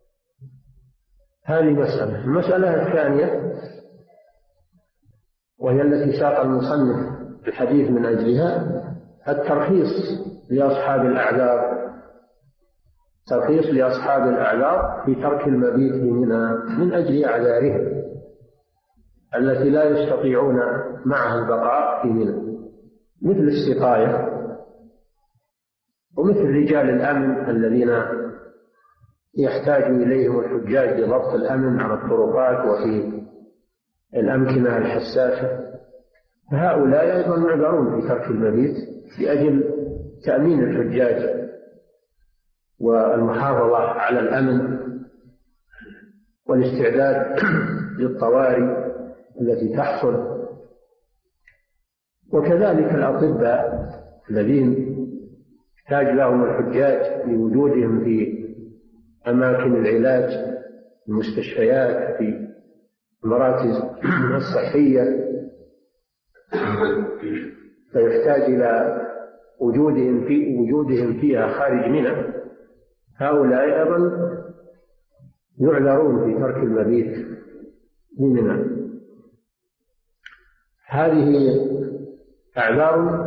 هذه مسألة. المسألة الثانية وهي التي ساق المصنف الحديث من أجلها: الترخيص لأصحاب الأعذار ترخيص لأصحاب الأعذار في ترك المبيت في منى من أجل أعذارهم التي لا يستطيعون معها البقاء في منى، مثل السقاية، ومثل رجال الأمن الذين يحتاج إليهم الحجاج لضبط الأمن على الطرقات وفي الأمكنة الحساسة، فهؤلاء أيضا معذرون في ترك المبيت لأجل تأمين الحجاج والمحافظة على الأمن والاستعداد للطوارئ التي تحصل. وكذلك الأطباء الذين يحتاج لهم الحجاج لوجودهم في أماكن العلاج، المستشفيات، في المراكز الصحية فيحتاج إلى وجودهم في وجودهم فيها خارج منى، هؤلاء أيضا يعذرون في ترك المبيت بمنى. هذه أعذار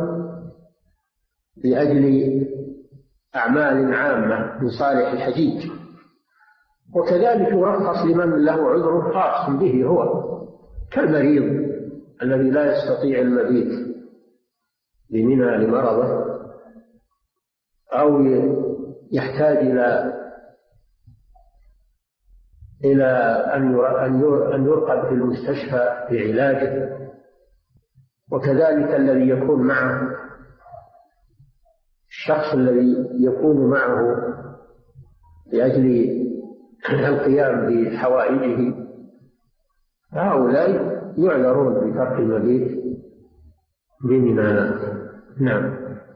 لأجل أعمال عامة من صالح الحجيج، وكذلك يرخص لمن له عذر خاص به هو، كالمريض الذي لا يستطيع المبيت بمنى لمرضه، أو يحتاج إلى إلى أن يرقد في المستشفى في علاجه، وكذلك الذي يكون معه الشخص الذي يكون معه لأجل القيام بحوائجه، هؤلاء يعذرون بترك المبيت بمنى. نعم.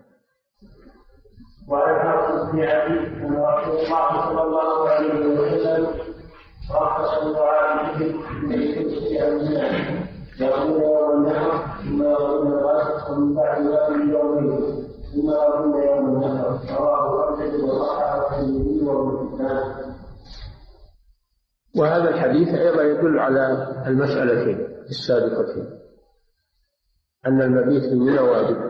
وعن حفص بن عدي أن رسول الله صلى الله عليه وسلم رخص لطعامهم ليستطيع الناس يقول يوم النحر ثم يقول الغد ومن بعد ذلك يومين ثم يقول يوم النحر. رواه أحمد وصححه الترمذي وابن حبان. وهذا الحديث أيضا يدل على المسألتين السابقتين، أن المبيت في منى واجب،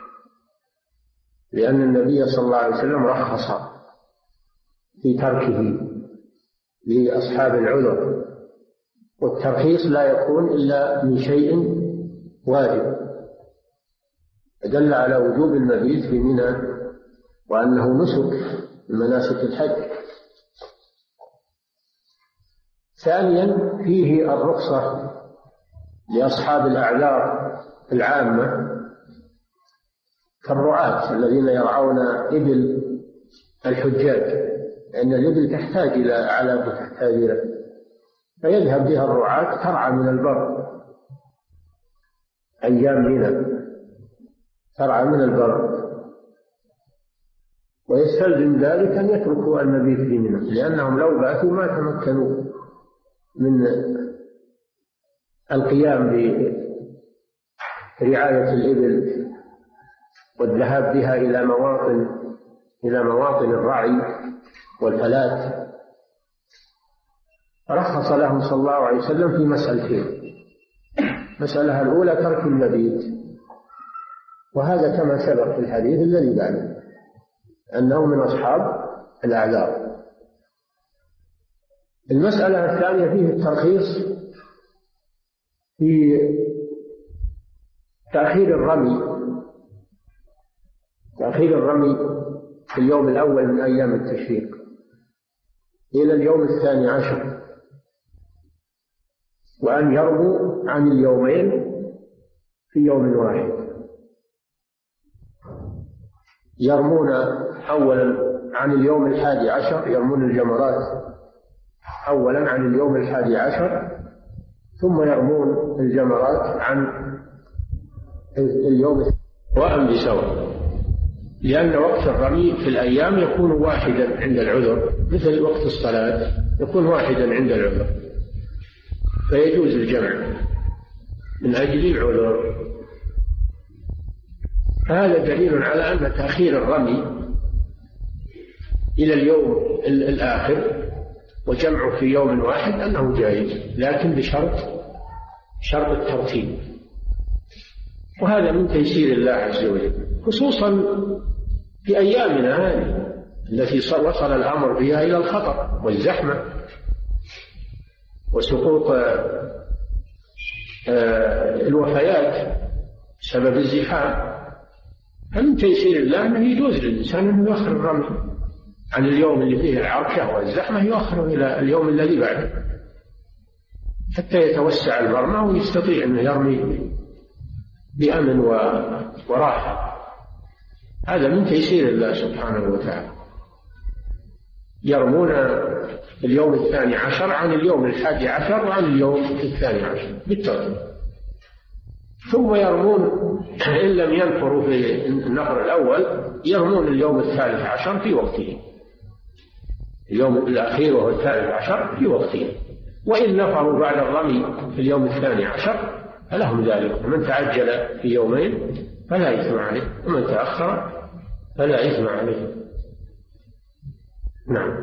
لأن النبي صلى الله عليه وسلم رخص في تركه لأصحاب العذر، والترخيص لا يكون إلا من شيء واجب، دل على وجوب المبيت في منى وأنه نسك من مناسك الحج. ثانيا فيه الرخصة لأصحاب الأعذار العامة كالرعاة الذين يرعون إبل الحجاج، لأن الإبل تحتاج إلى علف وتحتاج إلى، فيذهب بها الرعاة ترعى من البر أيام منى، ترعى من البر، ويستلزم ذلك أن يتركوا المبيت في منى، لأنهم لو باتوا ما تمكنوا من القيام برعاية الإبل والذهاب بها إلى مواطن إلى مواطن الرعي والفلاة. رخص لهم صلى الله عليه وسلم في مسألتين: المسألة الأولى ترك المبيت، وهذا كما سبق في الحديث الذي بعده أنه من أصحاب الأعذار. المسألة الثانية فيه الترخيص في تأخير الرمي تأخير الرمي في اليوم الأول من أيام التشريق إلى اليوم الثاني عشر، وأن يرموا عن اليومين في يوم واحد. يرمون أولا عن اليوم الحادي عشر، يرمون الجمرات أولا عن اليوم الحادي عشر، ثم يرمون الجمرات عن اليوم سواء بسواء، لأن وقت الرمي في الأيام يكون واحدا عند العذر، مثل وقت الصلاة يكون واحدا عند العذر، فيجوز الجمع من أجل العذر. هذا دليل على أن تأخير الرمي إلى اليوم الآخر وجمعه في يوم واحد أنه جائز، لكن بشرط شرط الترتيب، وهذا من تيسير الله عز وجل، خصوصا في أيامنا هذه التي وصل الأمر بها إلى الخطر والزحمة وسقوط الوفيات بسبب الزحام. فمن تيسير الله أنه يجوز للإنسان أن يؤخر الرمي عن اليوم اللي فيه العركة والزحمة، يؤخره إلى اليوم الذي بعده حتى يتوسع المرمى ويستطيع أن يرمي بأمن وراحة. هذا من تيسير الله سبحانه وتعالى. يرمون اليوم الثاني عشر عن اليوم الحادي عشر وعن اليوم الثاني عشر بالترتيب، ثم يرمون إن لم ينفروا في النفر الأول يرمون اليوم الثالث عشر في وقته، اليوم الأخير وهو الثالث عشر في وقته، وإن نفروا بعد الرمي في اليوم الثاني عشر فلهم ذلك، ومن تعجل في يومين فلا إثم عليه، ومن تأخر فلا إثم عليه. نعم.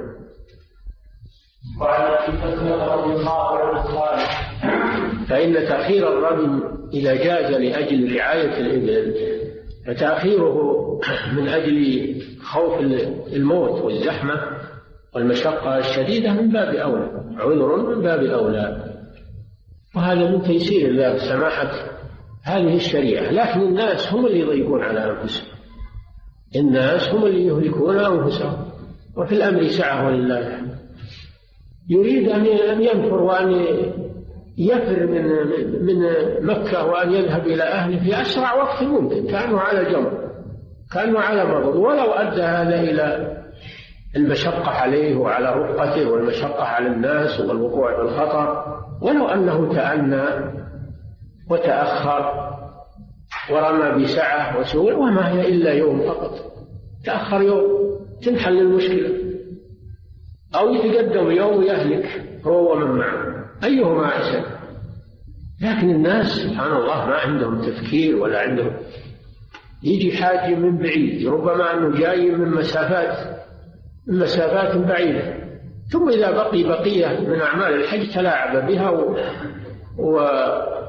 وعن ابي بكر رضي الله عنه قال: فإن تأخير الرمي إذا جاز لأجل رعاية الإبل فتأخيره من أجل خوف الموت والزحمة والمشقة الشديدة من باب أولى، عذر من باب أولى، وهذا من تيسير الله سماحة هذه الشريعة. لكن الناس هم اللي يضيقون على أنفسهم، الناس هم اللي يهلكون أنفسهم، وفي الأمر سعة ولله. يريد أن ينفر وأن يفر من من مكة وأن يذهب إلى أهله في أسرع وقت ممكن، كأنه على جمر، كأنه على مرض، ولو أدى هذا إلى المشقة عليه وعلى رفقته والمشقة على الناس والوقوع في الخطر، ولو أنه تأنى وتأخر ورمى بسعة وسهولة وما هي إلا يوم فقط، تأخر يوم تنحل المشكلة، أو يتقدم يوم ويهلك هو ومن معه، أيهما أحسن. لكن الناس سبحان الله ما عندهم تفكير ولا عندهم. يجي حاج من بعيد، ربما أنه جاي من مسافات من مسافات بعيدة، ثم إذا بقي بقية من أعمال الحج تلاعب بها و... وألقاها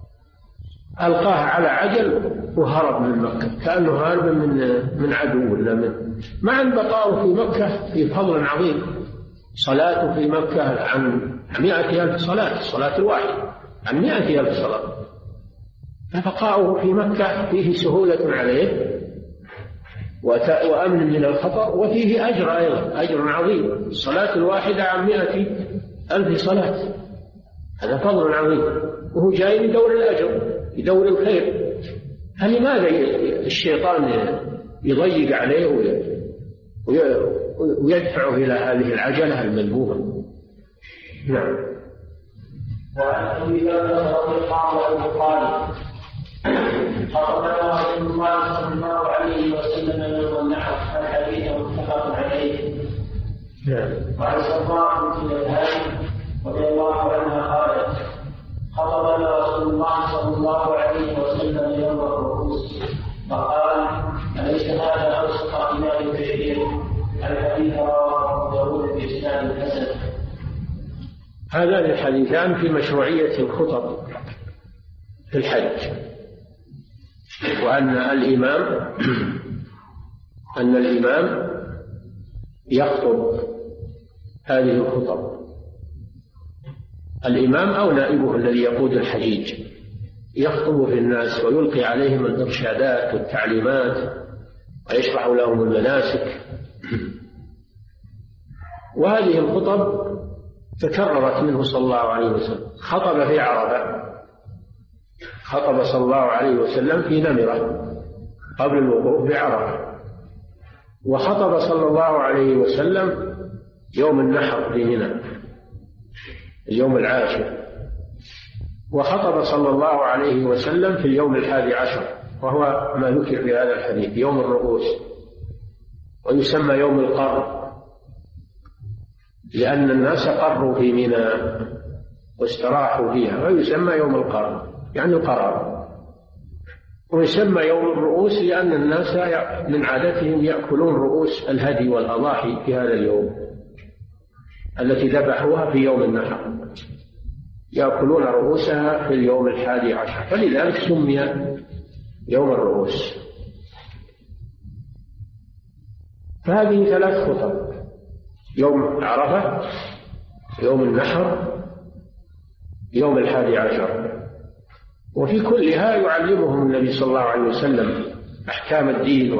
على عجل وهرب من مكة، كأنه هارب من من عدو ولا من مع بقاؤه في مكة في فضل عظيم. صلاته في مكة عن مئة ألف صلاة، الصلاة الواحدة عن مئة ألف صلاة، فبقاؤه في مكة فيه سهولة عليه وأمن من الخطر، وفيه أجر أيضا، أجر عظيم. الصلاة الواحدة عن مئة ألف صلاة، هذا فضل عظيم، وهو جاي يدور الأجر يدور الخير. فلماذا الشيطان يضيق عليه ويدفعه إلى هذه العجلة المذمومة؟ نعم. وعن ابي بكر رضي الله عنه قال: خطبنا رسول الله صلى الله عليه وسلم يوم النحر، الحديث متفق عليه. وعن صفوان بن الهادي رضي الله عنها قالت: خطبنا رسول الله صلى الله عليه وسلم يوم الرؤوس فقال: أليس هذا أوسط إمام الشعير؟ الحديث رواه أبو داود بإسناد حسن. هذان الحديثان في مشروعية الخطب في الحج، وأن الإمام أن الإمام يخطب هذه الخطب، الإمام أو نائبه الذي يقود الحجيج يخطب في الناس ويلقي عليهم الإرشادات والتعليمات ويشرح لهم المناسك. وهذه الخطب تكررت منه صلى الله عليه وسلم. خطب في عرفة، خطب صلى الله عليه وسلم في نمرة قبل الوقوف بعرفة، وخطب صلى الله عليه وسلم يوم النحر في منى اليوم العاشر، وخطب صلى الله عليه وسلم في اليوم الحادي عشر، وهو ما ذكر في هذا الحديث يوم الرؤوس، ويسمى يوم القر لأن الناس قروا في منى واستراحوا فيها، ويسمى يوم القر يعني القرار. ويسمى يوم الرؤوس لأن الناس من عادتهم يأكلون رؤوس الهدي والأضاحي في هذا اليوم التي ذبحوها في يوم النحر، يأكلون رؤوسها في اليوم الحادي عشر، فلذلك سمي يوم الرؤوس. فهذه ثلاث خطب: يوم عرفة، يوم النحر، يوم الحادي عشر. وفي كلها يعلمهم النبي صلى الله عليه وسلم أحكام الدين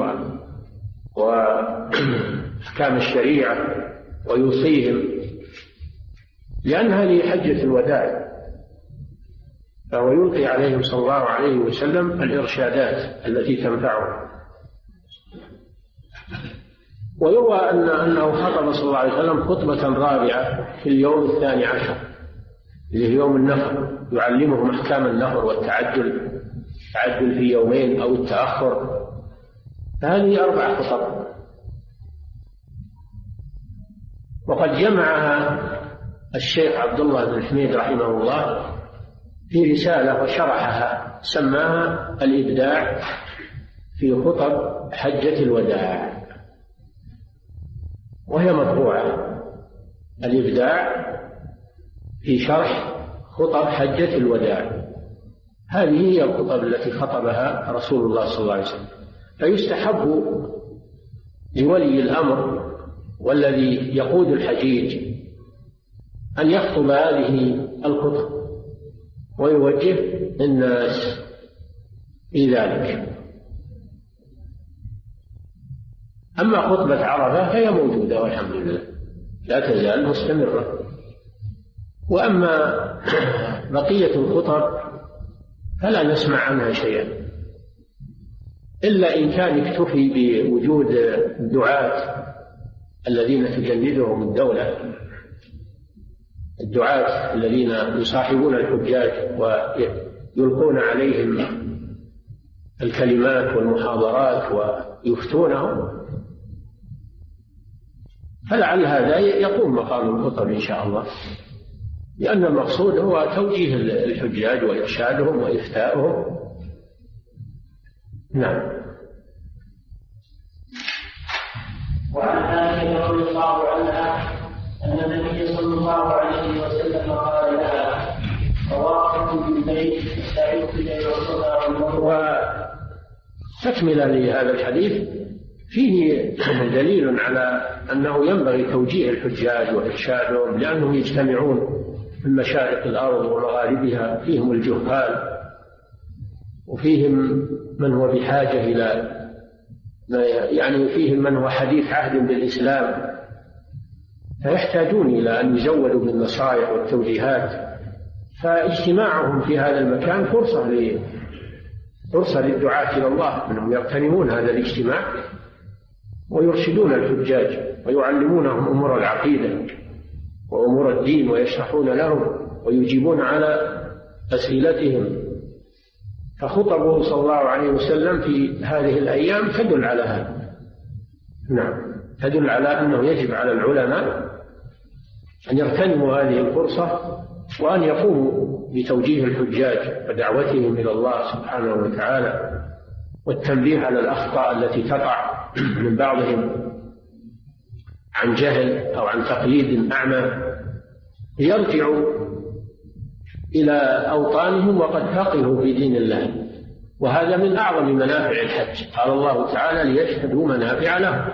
وأحكام الشريعة ويوصيهم، لأن هذه حجة الوداع، فهو يلقي عليهم صلى الله عليه وسلم الإرشادات التي تنفعهم. ويروى أن أنه خطب صلى الله عليه وسلم خطبة رابعة في اليوم الثاني عشر اللي هي يوم النحر، يعلمهم أحكام النحر والتعجل، التعجل في يومين أو التأخر. فهذه أربع خطب، وقد جمعها الشيخ عبد الله بن حميد رحمه الله في رسالة وشرحها سماها الإبداع في خطب حجة الوداع، وهي مطبوعة. الإبداع في شرح خطب حجة الوداع، هذه هي الخطب التي خطبها رسول الله صلى الله عليه وسلم. فيستحب لولي الأمر والذي يقود الحجيج أن يخطب هذه الخطب ويوجه الناس في ذلك. أما خطبة عرفة فهي موجودة والحمد لله، لا تزال مستمرة. وأما بقية الخطب فلا نسمع عنها شيئا، إلا إن كان اكتفي بوجود الدعاة الذين تجندهم الدولة، الدعاة الذين يصاحبون الحجاج ويلقون عليهم الكلمات والمحاضرات ويفتونهم، فلعل هذا يقوم مقام الخطب إن شاء الله، لأن المقصود هو توجيه الحجاج وإرشادهم وإفتاؤهم. نعم. وعن عائشة رضي الله عنها أن النبي صلى الله عليه وسلم قال لها: طوافكم بالبيت السعي بين الصفا والمروة. وتكملة لهذا الحديث فيه دليل على أنه ينبغي توجيه الحجاج وإرشادهم، لأنهم يجتمعون من مشارق الأرض ومغاربها، فيهم الجهال وفيهم من هو بحاجة إلى يعني فيهم من هو حديث عهد بالإسلام، فيحتاجون إلى أن يزودوا بالنصائح والتوجيهات. فاجتماعهم في هذا المكان فرصة فرصة للدعاة إلى الله، أنهم يغتنمون هذا الاجتماع ويرشدون الحجاج ويعلمونهم أمور العقيدة وأمور الدين، ويشرحون لهم ويجيبون على أسئلتهم. فخطبه صلى الله عليه وسلم في هذه الأيام تدل على هذا. نعم، تدل على أنه يجب على العلماء أن يغتنموا هذه الفرصة وأن يقوموا بتوجيه الحجاج ودعوتهم إلى الله سبحانه وتعالى، والتنبيه على الأخطاء التي تقع من بعضهم عن جهل أو عن تقليد أعمى، ليرجعوا إلى أوطانهم وقد فقهوا في دين الله. وهذا من أعظم منافع الحج، قال الله تعالى: ليشهدوا منافع لهم.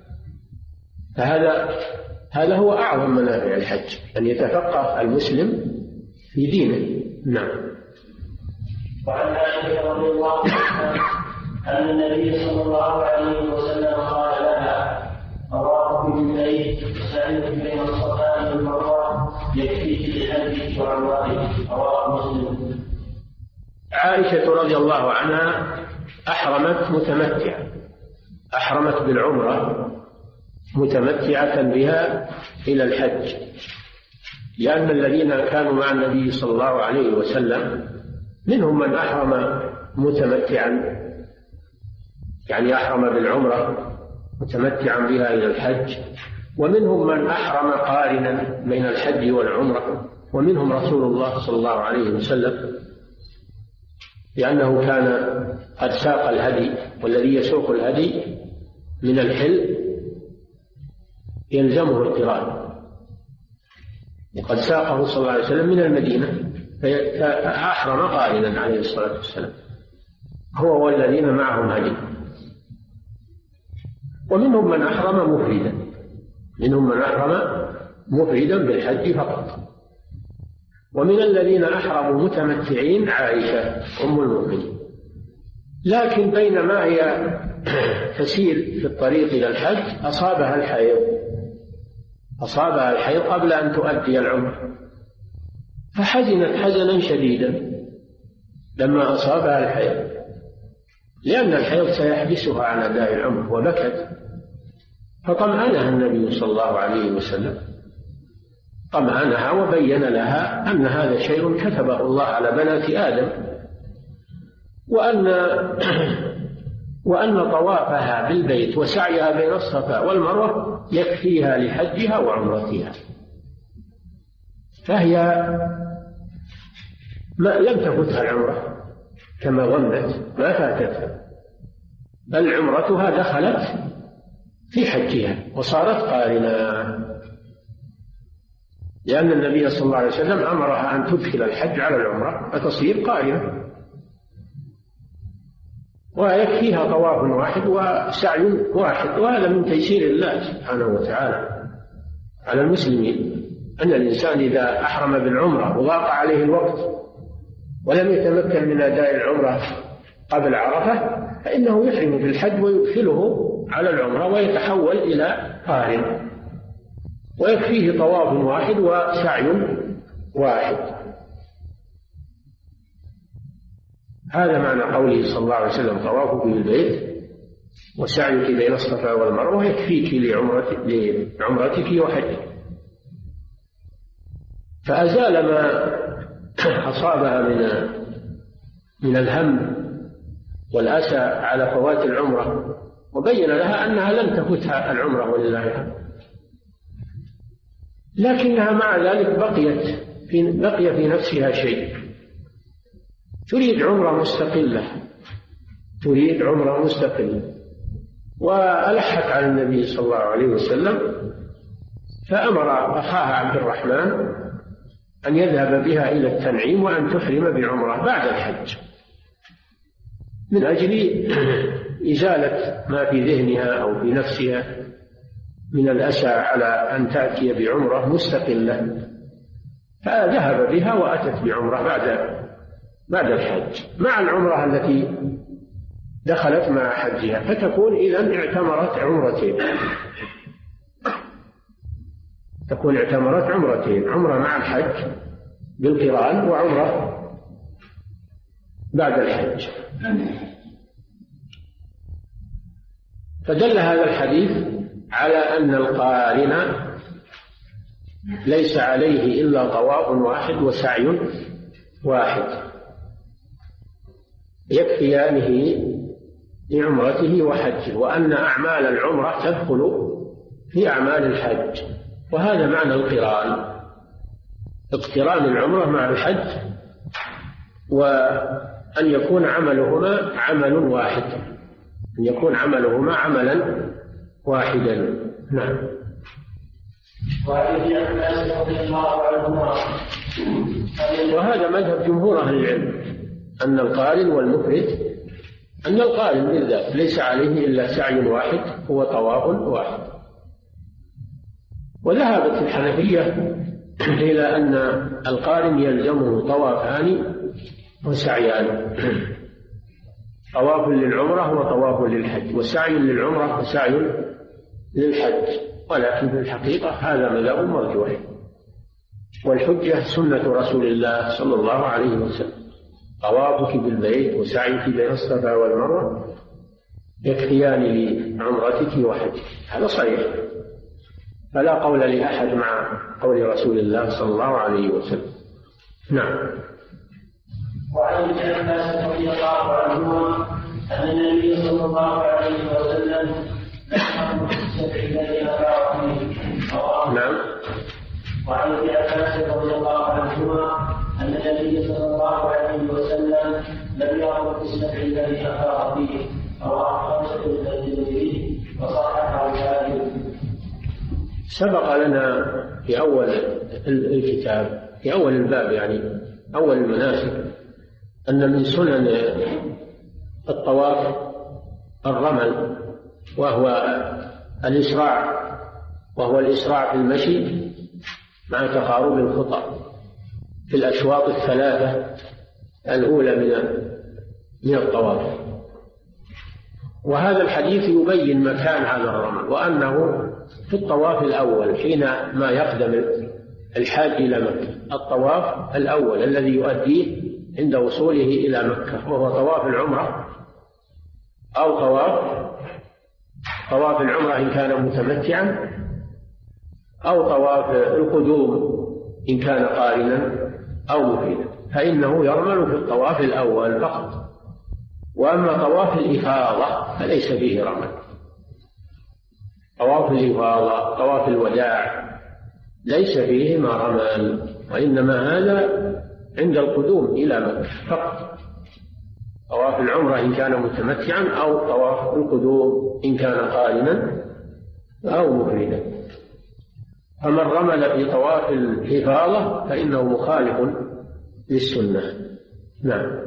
فهذا هذا هو أعظم منافع الحج، أن يتفقه المسلم في دينه. نعم. وعن عائشة رضي الله عنها أن النبي صلى الله عليه وسلم قال لها: طوافك بالبيت السعي بين الصفا والمروة يكفيك لحجك وعمرتك. رواه مسلم. عائشة رضي الله عنها أحرمت متمتعة، أحرمت بالعمرة متمتعة بها إلى الحج، لأن الذين كانوا مع النبي صلى الله عليه وسلم منهم من أحرم متمتعا، يعني أحرم بالعمرة متمتعا بها إلى الحج، ومنهم من أحرم قارنا بين الحج والعمرة، ومنهم رسول الله صلى الله عليه وسلم، لأنه كان قد ساق الهدي، والذي يسوق الهدي من الحل يلزمه القران، وقد ساقه صلى الله عليه وسلم من المدينة، فأحرم قارنا عليه الصلاة والسلام هو والذين معهم هدي. ومنهم من أحرم مفردا، منهم من أحرم مفردا بالحج فقط. ومن الذين أحرموا متمتعين عائشة أم المؤمنين، لكن بينما هي تسير في الطريق إلى الحج أصابها الحيض أصابها الحيض قبل أن تؤدي العمرة، فحزنت حزنا شديدا لما أصابها الحيض، لأن الحيض سيحبسها عن أداء العمرة، وبكت. فطمأنها النبي صلى الله عليه وسلم، طمأنها وبين لها أن هذا شيء كتبه الله على بنات آدم، وأن وأن طوافها بالبيت وسعيها بين الصفا والمروة يكفيها لحجها وعمرتها. فهي ما لم تفتها العمرة كما ظنت، ما فاتتها، بل عمرتها دخلت في حجها وصارت قارنة، لأن النبي صلى الله عليه وسلم أمرها أن تدخل الحج على العمرة فتصير قارنة، ويكفيها طواف واحد وسعي واحد. وهذا من تيسير الله سبحانه وتعالى على المسلمين، أن الإنسان إذا أحرم بالعمرة وضاق عليه الوقت ولم يتمكن من أداء العمرة قبل عرفة فإنه يحرم بالحج ويدخله على العمرة ويتحول إلى قارن، ويكفيه طواف واحد وسعي واحد. هذا معنى قوله صلى الله عليه وسلم: طوافك بالبيت وسعيك بين الصفا والمروة يكفيك لعمرتك, لعمرتك وحجك. فأزال ما أصابها من من الهم والأسى على فوات العمرة، وبين لها أنها لن تفوتها العمرة ولله الحمد، لكنها مع ذلك بقيت في بقي في نفسها شيء، تريد عمرة مستقلة، تريد عمرة مستقلة. وألحت على النبي صلى الله عليه وسلم فأمر أخاها عبد الرحمن أن يذهب بها إلى التنعيم وأن تحرم بعمرة بعد الحج، من أجل إزالة ما في ذهنها أو في نفسها من الأسى على أن تأتي بعمرة مستقلة. فذهب بها وأتت بعمرة بعد بعد الحج مع العمرة التي دخلت مع حجها، فتكون إذن اعتمرت عمرتين، تكون اعتمرت عمرتين، عمرة مع الحج بالقران وعمرة بعد الحج. فدل هذا الحديث على أن القارن ليس عليه إلا طواف واحد وسعي واحد يكفيانه لعمرته وحجه، وأن أعمال العمرة تدخل في أعمال الحج، وهذا معنى القران، اقتران العمرة مع الحج، وأن يكون عملهما عمل واحد، أن يكون عملهما عملا واحدا. نعم. وهذا مذهب جمهور أهل العلم، أن القارن والمفرد، أن القارن بالذات ليس عليه إلا سعي واحد هو طواف واحد. وذهبت الحنفية إلى أن القارن يلزمه طوافان وسعيان، طواف للعمرة وطواف للحج، وسعي للعمرة وسعي للحج، ولكن في الحقيقة هذا مذهب مرجوح، والحجة سنة رسول الله صلى الله عليه وسلم: طوافك بالبيت وسعيك بين الصفا والمروة يكفيان لعمرتك وحجك. هذا صحيح، فلا قول لأحد مع قول رسول الله صلى الله عليه وسلم. نعم. وعن ابن عباس رضي الله عنهما أن النبي صلى الله عليه وسلم نحن في السبع الذي أمر به. نعم. وعن ابن عباس رضي الله عنهما أن النبي صلى الله عليه وسلم لم يأمر في السبع الذي أمر به، رواه خمسة من الترمذي وصححه الحاكم. سبق لنا في أول الكتاب، في أول الباب يعني أول المناسك، أن من سنن الطواف الرمل، وهو الإسراع وهو الإسراع في المشي مع تقارب الخطى في الأشواط الثلاثة الأولى من من الطواف. وهذا الحديث يبين مكان هذا الرمل، وأنه في الطواف الأول حين ما يقدم الحاج إلى مكة، الطواف الأول الذي يؤديه عند وصوله إلى مكة، وهو طواف العمرة أو طواف طواف العمرة إن كان متمتعا، أو طواف القدوم إن كان قارنا أو مفيدا، فإنه يرمل في الطواف الأول فقط. وأما طواف الإفاضة فليس فيه رمل. طواف الإفاضة، طواف الوداع، ليس فيهما رمل، وإنما هذا عند القدوم إلى مكة فقط، طواف العمرة إن كان متمتعا، أو طواف القدوم إن كان قارنا أو مفردا. فمن رمل في طواف الإفاضة فإنه مخالف للسنة. نعم.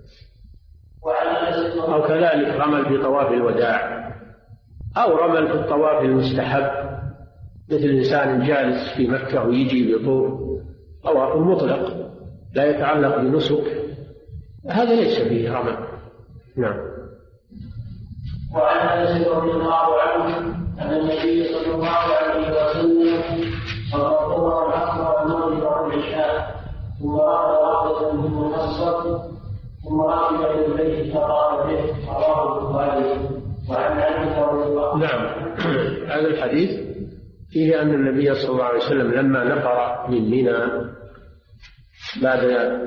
أو كذلك رمل في طواف الوداع، أو رمل في الطواف المستحب، مثل إنسان جالس في مكة ويجي بطوف طواف مطلق لا يتعلق بنسك، هذا ليس فيه رمل. نعم. وعن انس رضي الله عنه ان النبي صلى الله عليه وسلم صلى الظهر والعصر والمغرب والعشاء ثم رأى واحدة من المنصب ثم ركب الى البيت فقام به، رواه البخاري. وعن عائشة رضي الله عنها. نعم. هذا الحديث فيه أن النبي صلى الله عليه وسلم لما نفر من منى بعد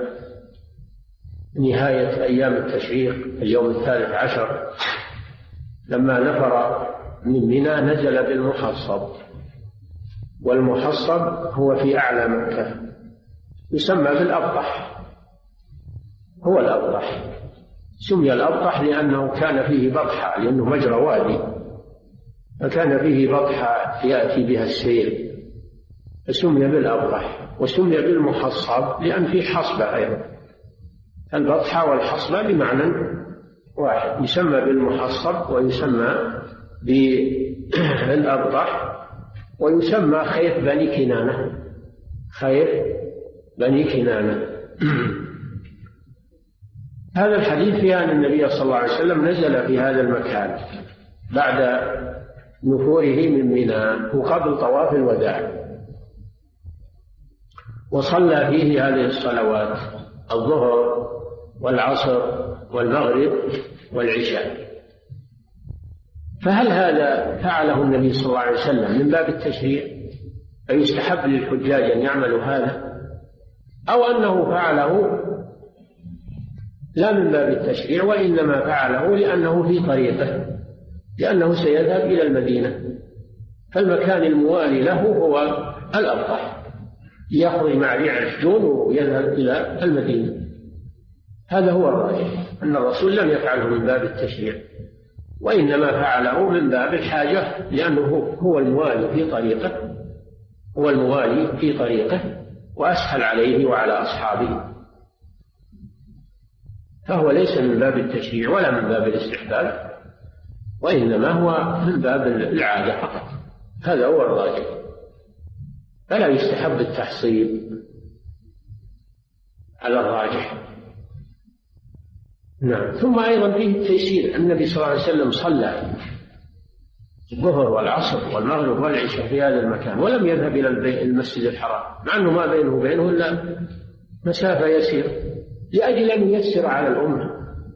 نهاية أيام التشريق اليوم الثالث عشر، لما نفر من منى نزل بالمحصب، والمحصب هو في أعلى مكة، يسمى بالأبطح، هو الأبطح، سمي الأبطح لأنه كان فيه بطحة، لأنه مجرى وادي، فكان فيه بطحة يأتي بها السيل، فسمي بالأبطح. وسمي بالمحصب لأن فيه حصبة أيضا، البطحة والحصبة بمعنى واحد، يسمى بالمحصب ويسمى بالأبطح، ويسمى خيف بني كنانة، خيف بني كنانة. هذا الحديث في أن النبي صلى الله عليه وسلم نزل في هذا المكان بعد نفوره من منى وقبل طواف الوداع، وصلى فيه هذه الصلوات الظهر والعصر والمغرب والعشاء. فهل هذا فعله النبي صلى الله عليه وسلم من باب التشريع فيستحب للحجاج أن يعملوا هذا، أو أنه فعله لا من باب التشريع وإنما فعله لأنه في طريقه، لأنه سيذهب إلى المدينة، فالمكان الموالي له هو الأبطح، يخرج مع ريع الحجون ويذهب إلى المدينة. هذا هو الراجح، أن الرسول لم يفعله من باب التشريع وإنما فعله من باب الحاجة، لأنه هو الموالي في طريقه، هو الموالي في طريقه وأسهل عليه وعلى أصحابه، فهو ليس من باب التشريع ولا من باب الاستحباب، وإنما هو من باب العادة فقط. هذا هو الراجح، فلا يستحب التحصيل على الراجح. نعم. ثم أيضا فيه التيسير، النبي صلى الله عليه وسلم صلى الظهر والعصر والمغرب والعشاء في هذا المكان ولم يذهب إلى المسجد الحرام، مع أنه ما بينه وبينه إلا مسافة يسير، لأجل أن ييسر على الأمة،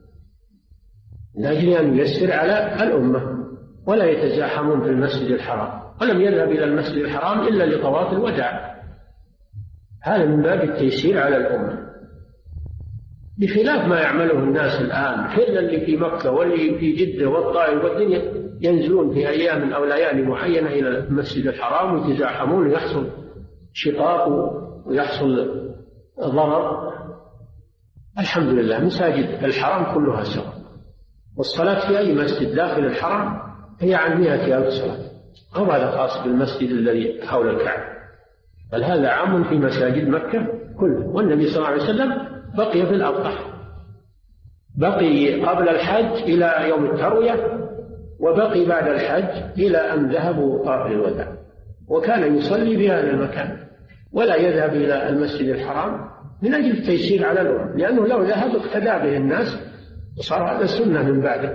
لأجل أن ييسر على الأمة ولا يتزاحمون في المسجد الحرام، ولم يذهب إلى المسجد الحرام إلا لطواف الوداع. هذا من باب التيسير على الأمة، بخلاف ما يعمله الناس الآن، كل اللي في مكة واللي في جدة والطائف والدنيا ينزلون في أيام أو ليالي معينة إلى المسجد الحرام ويتزاحمون ويحصل شقاق ويحصل ضرر. الحمد لله مساجد الحرام كلها سواء، والصلاة في أي مسجد داخل الحرم هي عن مئة ألف صلاة، أو هذا خاص بالمسجد الذي حول الكعبة، بل هذا عام في مساجد مكة كلها. والنبي صلى الله عليه وسلم بقي في الأبطح، بقي قبل الحج إلى يوم التروية، وبقي بعد الحج إلى أن ذهبوا طواف الوداع، وكان يصلي في هذا المكان ولا يذهب إلى المسجد الحرام من أجل التيسير على الأمة، لأنه لو ذهب اقتدى به الناس وصار هذا السنة من بعده.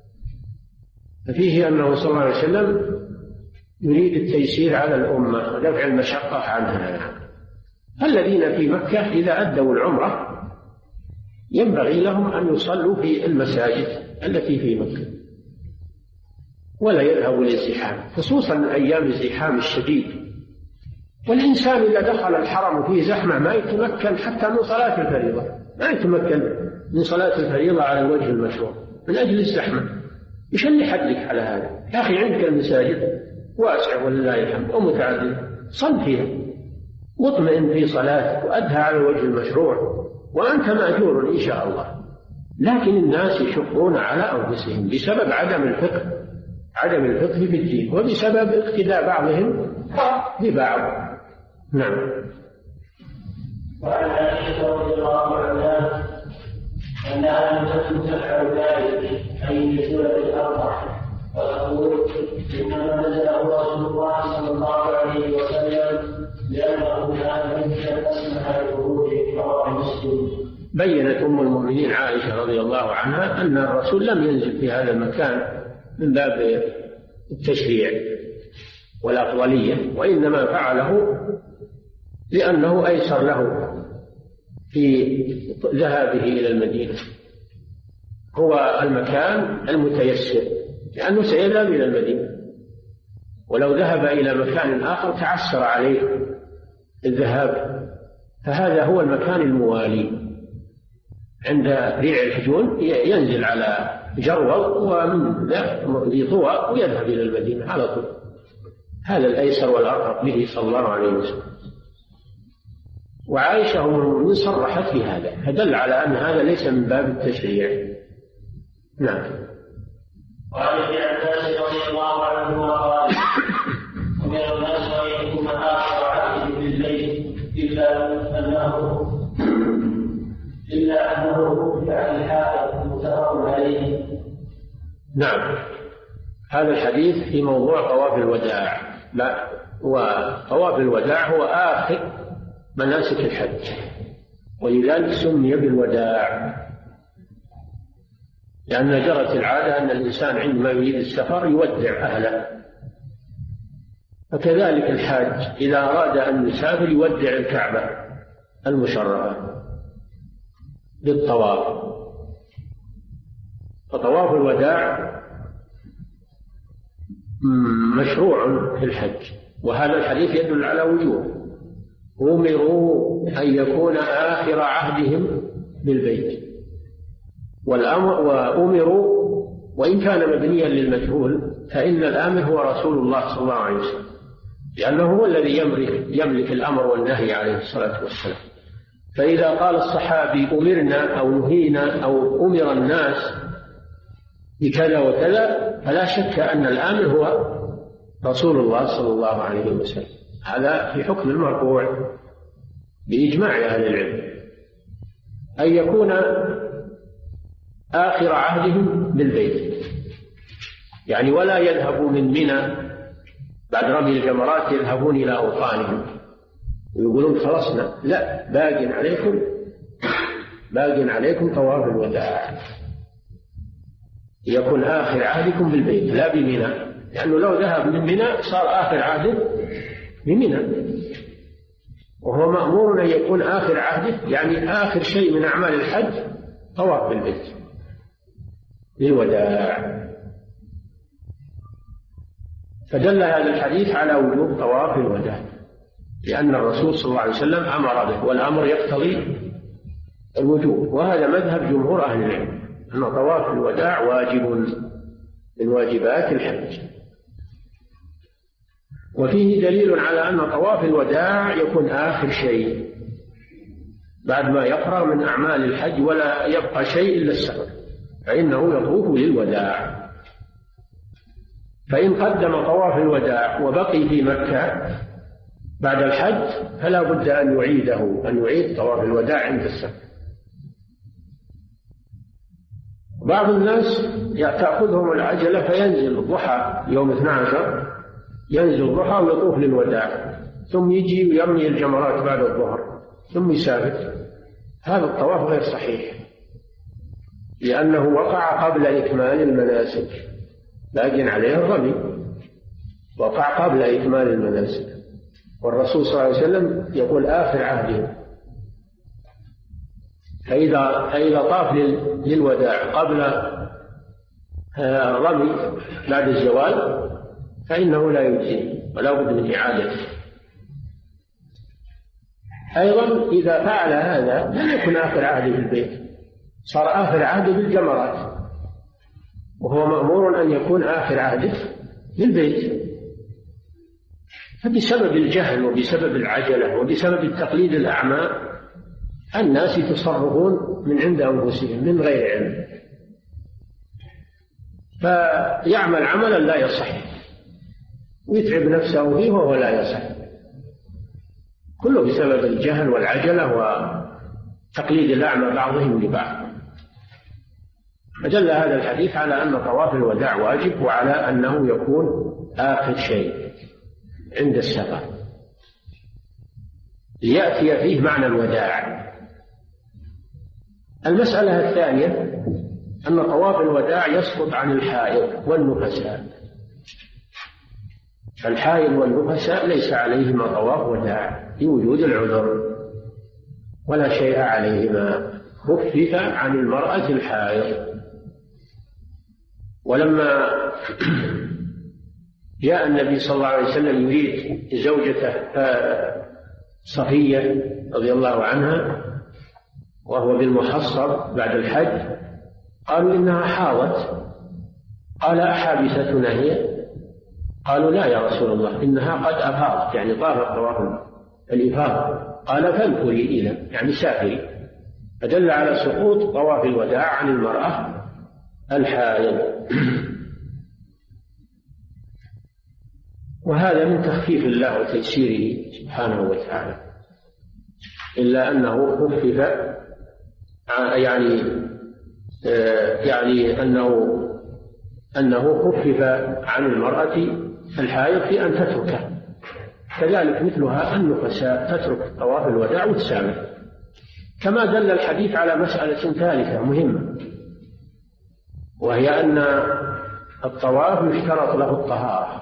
ففيه أنه صلى الله عليه وسلم يريد التيسير على الأمة ودفع المشقة عنها. الذين في مكة إذا أدوا العمرة ينبغي لهم أن يصلوا في المساجد التي في مكة ولا يذهبوا للزحام، خصوصا أيام الزحام الشديد. والإنسان إذا دخل الحرم وفيه زحمة ما يتمكن حتى من صلاة الفريضة، ما يتمكن من صلاة الفريضة على الوجه المشروع من أجل الزحمة. إيش اللي يحدك على هذا؟ يا أخي عندك المساجد واسعة ولله الحمد ومتعددة، صل فيها مطمئن في صلاتك وأدها على الوجه المشروع وأنت مأجور إن شاء الله. لكن الناس يشقون على أنفسهم بسبب عدم الفقه عدم الفقه في الدين وبسبب اقتداء بعضهم ببعض. نعم. وعن عائشة رضي الله عنها أنها لم تكن تفعل ذلك أي في سورة الأربع وتقول إنما نزله رسول الله صلى الله عليه وسلم لأنه كان يمكن أسمع الخروج رواه مسلم. بينت أم المؤمنين عائشة رضي الله عنها أن الرسول لم ينزل في هذا المكان من باب التشريع والأفضلية، وإنما فعله لأنه أيسر له في ذهابه إلى المدينة، هو المكان المتيسر لأنه سيذهب إلى المدينة، ولو ذهب إلى مكان آخر تعسر عليه الذهاب، فهذا هو المكان الموالي. عند ريع الحجون ينزل على جرول ومن ذي طوى ويذهب إلى المدينة على طول. هذا الأيسر والأرفق به صلى الله عليه وسلم. وعائشة أم المؤمنين صرحت في هذا، فدل على أن هذا ليس من باب التشريع. نعم. وعن ابن عباس رضي الله عنهما قال: أمر الناس أن يكون آخر عهد بالليل إلا أنه إلا أنه يعني الحائط متفق عليه. نعم. هذا الحديث في موضوع طواف الوداع. لا، وطواف الوداع هو آخر مناسك الحج، ولذلك سمي بالوداع، لأن جرت العادة أن الإنسان عندما يريد السفر يودع أهله، فكذلك الحاج إذا أراد أن يسافر يودع الكعبة المشرفة بالطواف. فطواف الوداع مشروع في الحج، وهذا الحديث يدل على وجوب. أمروا أن يكون آخر عهدهم بالبيت، والأمر وأمروا وإن كان مبنيا للمجهول فإن الآمر هو رسول الله صلى الله عليه وسلم، لأنه هو الذي يملك, يملك الأمر والنهي عليه الصلاة والسلام. فإذا قال الصحابي أمرنا أو نهينا أو أمر الناس بكذا وكذا فلا شك أن الآمر هو رسول الله صلى الله عليه وسلم. هذا في حكم المرفوع بإجماع أهل العلم، أن يكون آخر عهدهم بالبيت، يعني ولا يذهبوا من منى بعد رمي الجمرات يذهبون إلى أوطانهم ويقولون خلصنا، لا، باق عليكم باق عليكم طواف الوداع، يكون آخر عهدكم بالبيت لا بمنى، لأنه لو ذهب من منى صار آخر عهده بمنى، وهو مأمور أن يكون آخر عهده يعني آخر شيء من أعمال الحج طواف بالبيت للوداع. فدل هذا الحديث على وجوب طواف الوداع، لأن الرسول صلى الله عليه وسلم أمر به، والأمر يقتضي الوجوب، وهذا مذهب جمهور أهل العلم أن طواف الوداع واجب من واجبات الحج. وفيه دليل على أن طواف الوداع يكون آخر شيء بعد ما يفرغ من أعمال الحج ولا يبقى شيء إلا السفر، فإنه يطوف للوداع. فإن قدم طواف الوداع وبقي في مكة بعد الحج فلا بد أن يعيده أن يعيد طواف الوداع عند السفر. بعض الناس تأخذهم العجلة فينزل الضحى يوم اثني عشر، ينزل الضحى ويطوف للوداع، ثم يجي ويرمي الجمرات بعد الظهر ثم يسافر. هذا الطواف غير صحيح، لأنه وقع قبل إكمال المناسك، لكن عليه الرمي وقع قبل إكمال المناسك، والرسول صلى الله عليه وسلم يقول آخر عهده. فإذا فإذا طاف للوداع قبل الرمي بعد الزوال فإنه لا يجزي ولا بد من إعادته. أيضا إذا فعل هذا لم يكن آخر عهده بالبيت، صار آخر عهده بالجمرات، وهو مأمور أن يكون آخر عهده بالبيت. فبسبب الجهل وبسبب العجلة وبسبب التقليد الأعمى الناس يتصرفون من عند أنفسهم من غير علم، فيعمل عملا لا يصح ويتعب نفسه فيه وهو لا يصح، كله بسبب الجهل والعجلة وتقليد الأعمى بعضهم لبعض. فدل هذا الحديث على أن طواف الوداع واجب، وعلى أنه يكون آخر شيء عند السفر ليأتي فيه معنى الوداع. المسألة الثانية أن طواف الوداع يسقط عن الحائض والنفساء. الحائض والنفساء ليس عليهما طواف وداع لوجود العذر ولا شيء عليهما، خفف عن المرأة الحائض. ولما جاء النبي صلى الله عليه وسلم يريد زوجته صفية رضي الله عنها وهو بالمحصر بعد الحج، قالوا إنها حاضت، قال أحابستنا هي؟ قالوا لا يا رسول الله، إنها قد أفاضت، يعني طافت طواف الإفاضة. قال فانفري إلى، يعني سافري، فدل على سقوط طواف الوداع عن المرأة الحائض. وهذا من تخفيف الله وتيسيره سبحانه وتعالى، إلا أنه خفف يعني يعني أنه أنه خفف عن المرأة الحائض في أن تتركه، كذلك مثلها النفساء تترك طواف الوداع وتسامح. كما دل الحديث على مسألة ثالثة مهمة، وهي أن الطواف يشترط له الطهارة،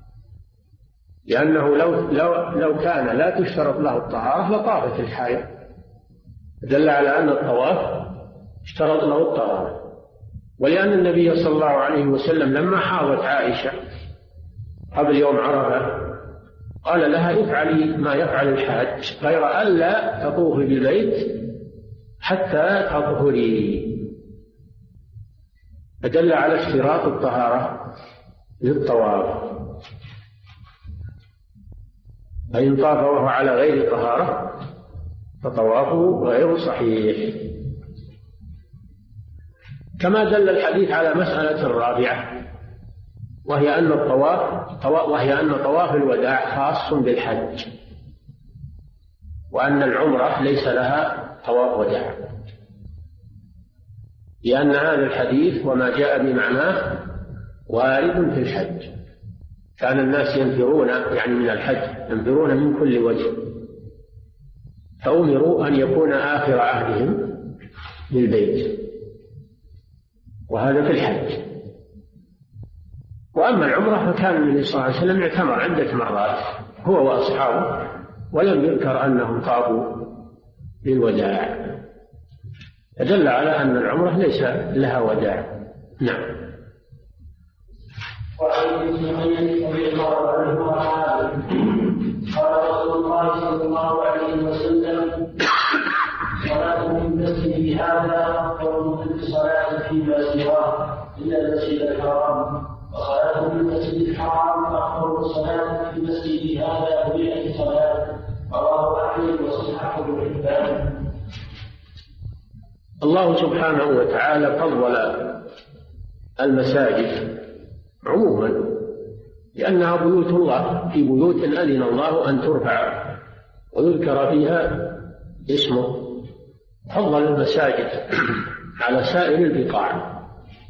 لأنه لو لو لو كان لا تشترط له الطهارة لطافت الحائض. دل على أن الطواف اشترط له الطهارة، ولأن النبي صلى الله عليه وسلم لما حاضت عائشة قبل يوم عرفة قال لها افعلي ما يفعل الحاج غير ألا تطوفي بالبيت حتى تطهري، فدل على اشتراط الطهارة للطواف. فإن طاف وهو على غير طهارة فطوافه غير صحيح. كما دل الحديث على مسألة رابعة، وهي أن الطواف وهي أن طواف الوداع خاص بالحج، وأن العمرة ليس لها طواف وداع، لأن هذا الحديث وما جاء بمعناه وارد في الحج. كان الناس ينفرون يعني من الحج ينفرون من كل وجه، فأمروا أن يكون آخر عهدهم للبيت، وهذا في الحج. وأما العمرة فكان النبي صلى الله عليه وسلم اعتمر عدة مرات هو وأصحابه، ولم يذكر أنهم طافوا للوداع، فدل على أن العمرة ليس لها وداع. نعم. وعن ابن مسعود رضي الله عنه قال قال رسول الله صلى الله عليه وسلم صلاة في المسجد هذا أفضل من صلاة فيما سواه إلا المسجد الحرام، وصلاة في المسجد الحرام أفضل صلاة في المسجد هذا بمئة صلاة. رواه أحمد وصححه ابن حبان. الله سبحانه وتعالى فضل المساجد عموما لأنها بيوت الله، في بيوت أذن الله أن ترفع ويذكر فيها اسمه. فضل المساجد على سائر البقاع،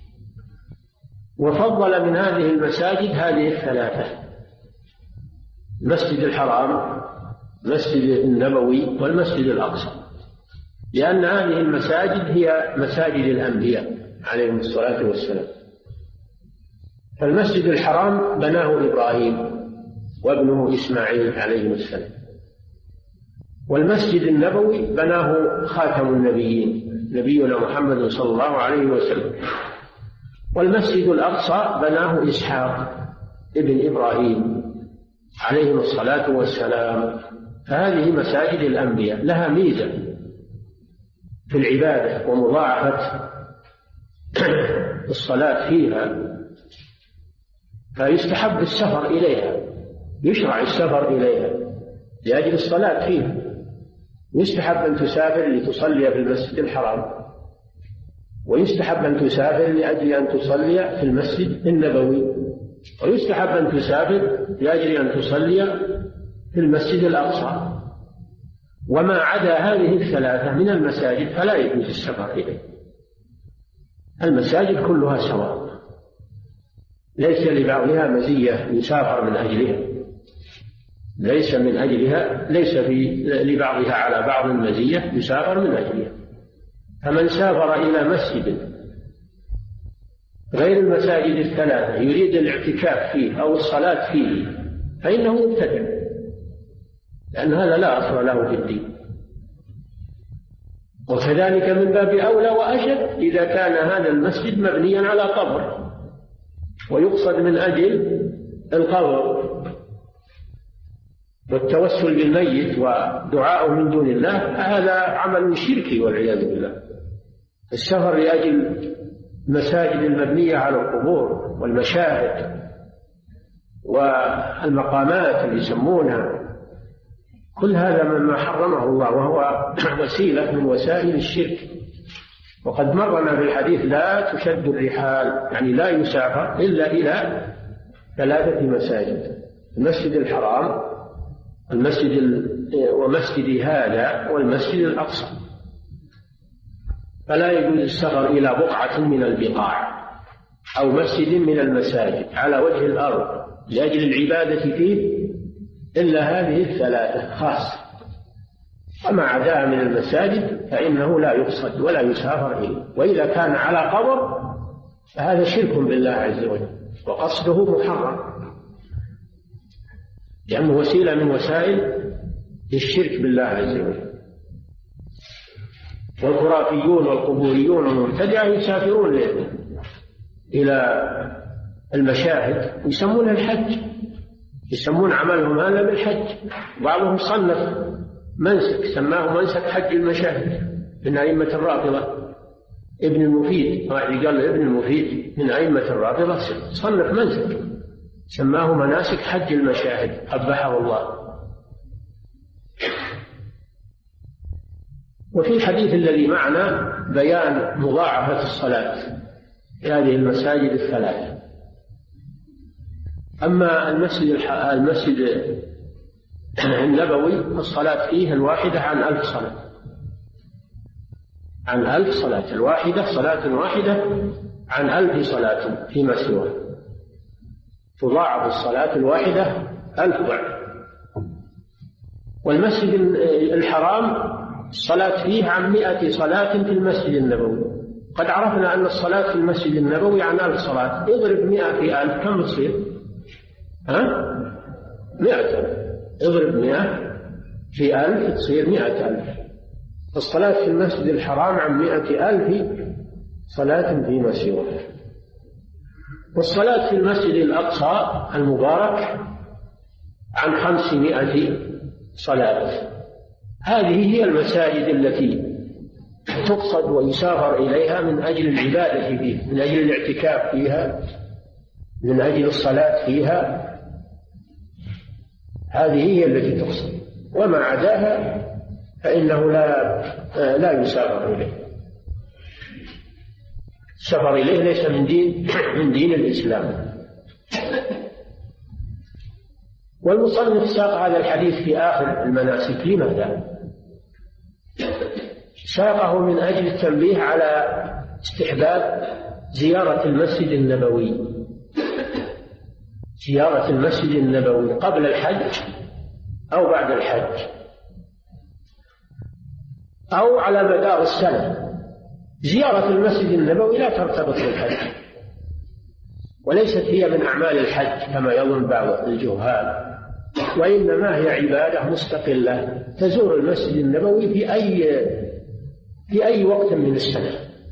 وفضل من هذه المساجد هذه الثلاثة: المسجد الحرام، المسجد النبوي، والمسجد الأقصى، لأن هذه المساجد هي مساجد الأنبياء عليهم الصلاة والسلام. فالمسجد الحرام بناه إبراهيم وابنه إسماعيل عليهم السلام، والمسجد النبوي بناه خاتم النبيين نبينا محمد صلى الله عليه وسلم، والمسجد الأقصى بناه إسحاق ابن إبراهيم عليهم الصلاة والسلام. فهذه مساجد الأنبياء لها ميزة في العبادة ومضاعفة الصلاة فيها، فيستحب السفر إليها يشرع السفر إليها لأجل الصلاة فيه. يستحب أن تسافر لتصلي في المسجد الحرام، ويستحب أن تسافر لأجل أن تصلي في المسجد النبوي، ويستحب أن تسافر لأجل أن تصلي في المسجد الأقصى. وما عدا هذه الثلاثة من المساجد فلا يجوز السفر إليه. المساجد كلها سواء، ليس لبعضها مزية يسافر من أجلها، ليس من أجلها ليس في لبعضها على بعض مزية يسافر من أجلها. فمن سافر إلى مسجد غير المساجد الثلاثة يريد الاعتكاف فيه أو الصلاة فيه فإنه مبتدع، لأن هذا لا أصل له في الدين. وكذلك من باب أولى وأشد إذا كان هذا المسجد مبنيا على قبر ويقصد من أجل القبر والتوسل بالميت ودعاءه من دون الله، هذا عمل شركي والعياذ بالله. السفر لأجل المساجد المبنية على القبور والمشاهد والمقامات اللي يسمونها، كل هذا مما حرمه الله، وهو وسيلة من وسائل الشرك. وقد مرنا في الحديث لا تشد الرحال، يعني لا يسافر إلا إلى ثلاثة مساجد: المسجد الحرام، المسجد ومسجد هذا، والمسجد الأقصى. فلا يجوز السفر إلى بقعة من البقاع أو مسجد من المساجد على وجه الأرض لأجل العبادة فيه إلا هذه الثلاثة خاصة. وما عداها من المساجد فإنه لا يقصد ولا يسافر إليه. وإذا كان على قبر فهذا شرك بالله عز وجل وقصده محرم، لأنه وسيلة من وسائل الشرك بالله عز وجل. والخرافيون والقبوريون والمبتدعة يسافرون إلى المشاهد ويسمونها الحج، يسمون عملهم هذا بالحج. بعضهم صنف منسك سماه منسك حج المشاهد من أئمة الرافضة، ابن المفيد، واحد قال ابن المفيد من أئمة الرافضة صنف منسك سماه مناسك حج المشاهد قبحه الله. وفي الحديث الذي معنا بيان مضاعفة الصلاة في هذه المساجد الثلاثة. أما المسجد المسجد النبوي الصلاة فيه الواحدة عن ألف صلاة، عن ألف صلاة، الواحدة صلاة واحدة عن ألف صلاة فيما سواه، تضاعف الصلاة الواحدة ألف ضعف. والمسجد الحرام الصلاة فيه عن مئة صلاة في المسجد النبوي. قد عرفنا أن الصلاة في المسجد النبوي عن ألف صلاة، اضرب مئة في ألف كم تصير؟ ها؟ مئة. اضرب مئة في ألف تصير مئة ألف. الصلاة في المسجد الحرام عن مئة ألف صلاة فيما سواه. والصلاة في المسجد الأقصى المبارك عن خمسمائة صلاة. هذه هي المساجد التي تقصد ويسافر إليها من أجل العبادة فيه، من أجل الاعتكاف فيها، من أجل الصلاة فيها. هذه هي التي تقصد. وما عداها فإنه لا لا يسافر إليه. السفر إليه ليس من دين من دين الإسلام. والمصنف ساق هذا الحديث في آخر المناسك. لماذا؟ ساقه من أجل التنبيه على استحباب زيارة المسجد النبوي، زيارة المسجد النبوي قبل الحج أو بعد الحج أو على مدار السنة. زيارة المسجد النبوي لا ترتبط بالحج، وليست هي من أعمال الحج كما يظن بعض الجهال، وإنما هي عبادة مستقلة تزور المسجد النبوي في أي في أي وقت من السنة.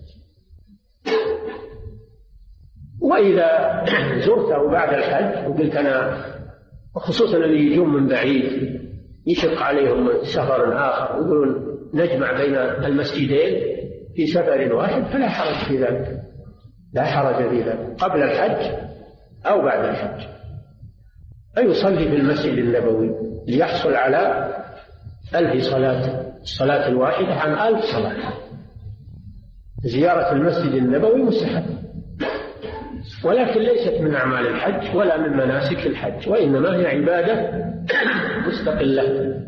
وإذا زرته بعد الحج وقلت أنا، وخصوصا اللي يجون من بعيد يشق عليهم سفر آخر ويقولون نجمع بين المسجدين في سفر واحد، فلا حرج في ذلك، لا حرج في ذلك قبل الحج أو بعد الحج. فيصلي في المسجد النبوي ليحصل على ألف صلاة، الصلاة الواحدة عن ألف صلاة. زيارة المسجد النبوي مستحب، ولكن ليست من أعمال الحج ولا من مناسك الحج، وإنما هي عبادة مستقلة.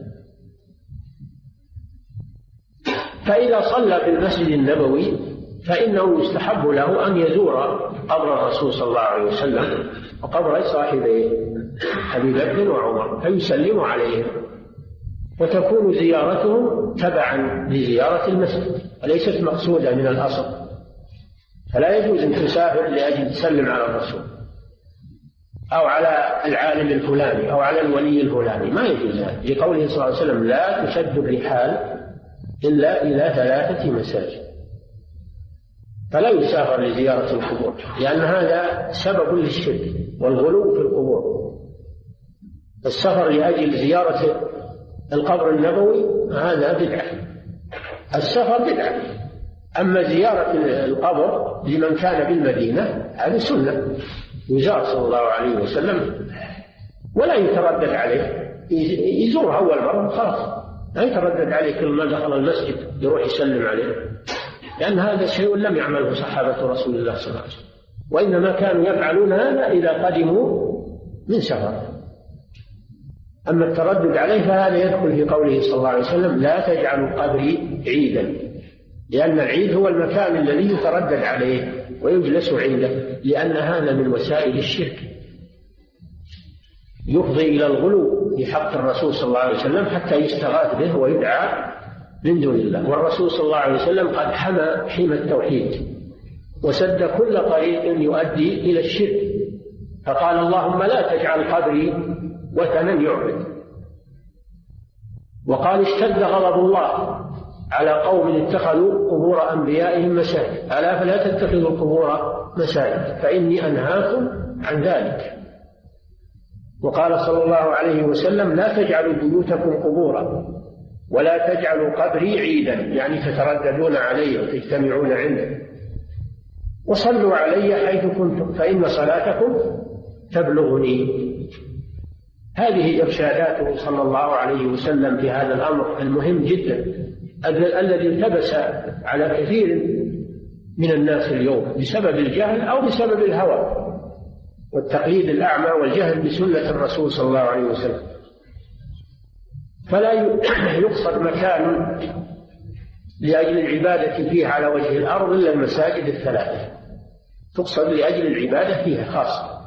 فإذا صلى في المسجد النبوي فإنه يستحب له أن يزور قبر الرسول صلى الله عليه وسلم وقبر صاحبيه أبي بكر وعمر فيسلم عليهم، وتكون زيارتهم تبعا لزيارة المسجد وليست مقصودة من الأصل. فلا يجوز أن تسافر لأجل تسلم على الرسول أو على العالم الفلاني أو على الولي الفلاني، ما يجوز هذا، لقوله صلى الله عليه وسلم لا تشد الرحال إلا إلى ثلاثة مساجد. فلا يسافر لزيارة القبور، لأن هذا سبب للشرك والغلو في القبور. السفر لأجل زيارة القبر النبوي هذا بدعة، السفر بدعة. أما زيارة القبر لمن كان بالمدينة هذه سنة، يزار صلى الله عليه وسلم ولا يتردد عليه، يزورها أول مرة خلاص، لا يتردد عليه كل ما دخل المسجد يروح يسلم عليه، لأن هذا شيء لم يعمله صحابة رسول الله صلى الله عليه وسلم، وإنما كانوا يفعلون هذا إذا قدموا من سفر. أما التردد عليه فهذا يدخل في قوله صلى الله عليه وسلم لا تجعلوا قبري عيدا، لأن العيد هو المكان الذي يتردد عليه ويجلس عنده، لأن هذا من وسائل الشرك يفضي إلى الغلو في حق الرسول صلى الله عليه وسلم حتى يستغاث به ويدعى من دون الله. والرسول صلى الله عليه وسلم قد حمى حمى التوحيد وسد كل طريق يؤدي إلى الشرك، فقال اللهم لا تجعل قبري وثنا يعبد. وقال اشتد غضب الله على قوم اتخذوا قبور أنبيائهم مساجد، ألا فلا تتخذوا القبور مساجد فإني أنهاكم عن ذلك. وقال صلى الله عليه وسلم لا تجعلوا بيوتكم قبورا ولا تجعلوا قبري عيدا، يعني تترددون علي وتجتمعون عنده، وصلوا علي حيث كنتم فإن صلاتكم تبلغني. هذه إرشاداته صلى الله عليه وسلم في هذا الأمر المهم جدا الذي التبس على كثير من الناس اليوم بسبب الجهل أو بسبب الهوى والتقليد الأعمى والجهل بسنة الرسول صلى الله عليه وسلم. فلا يقصد مكان لأجل العبادة فيه على وجه الأرض إلا المساجد الثلاثة، تقصد لأجل العبادة فيها خاصة.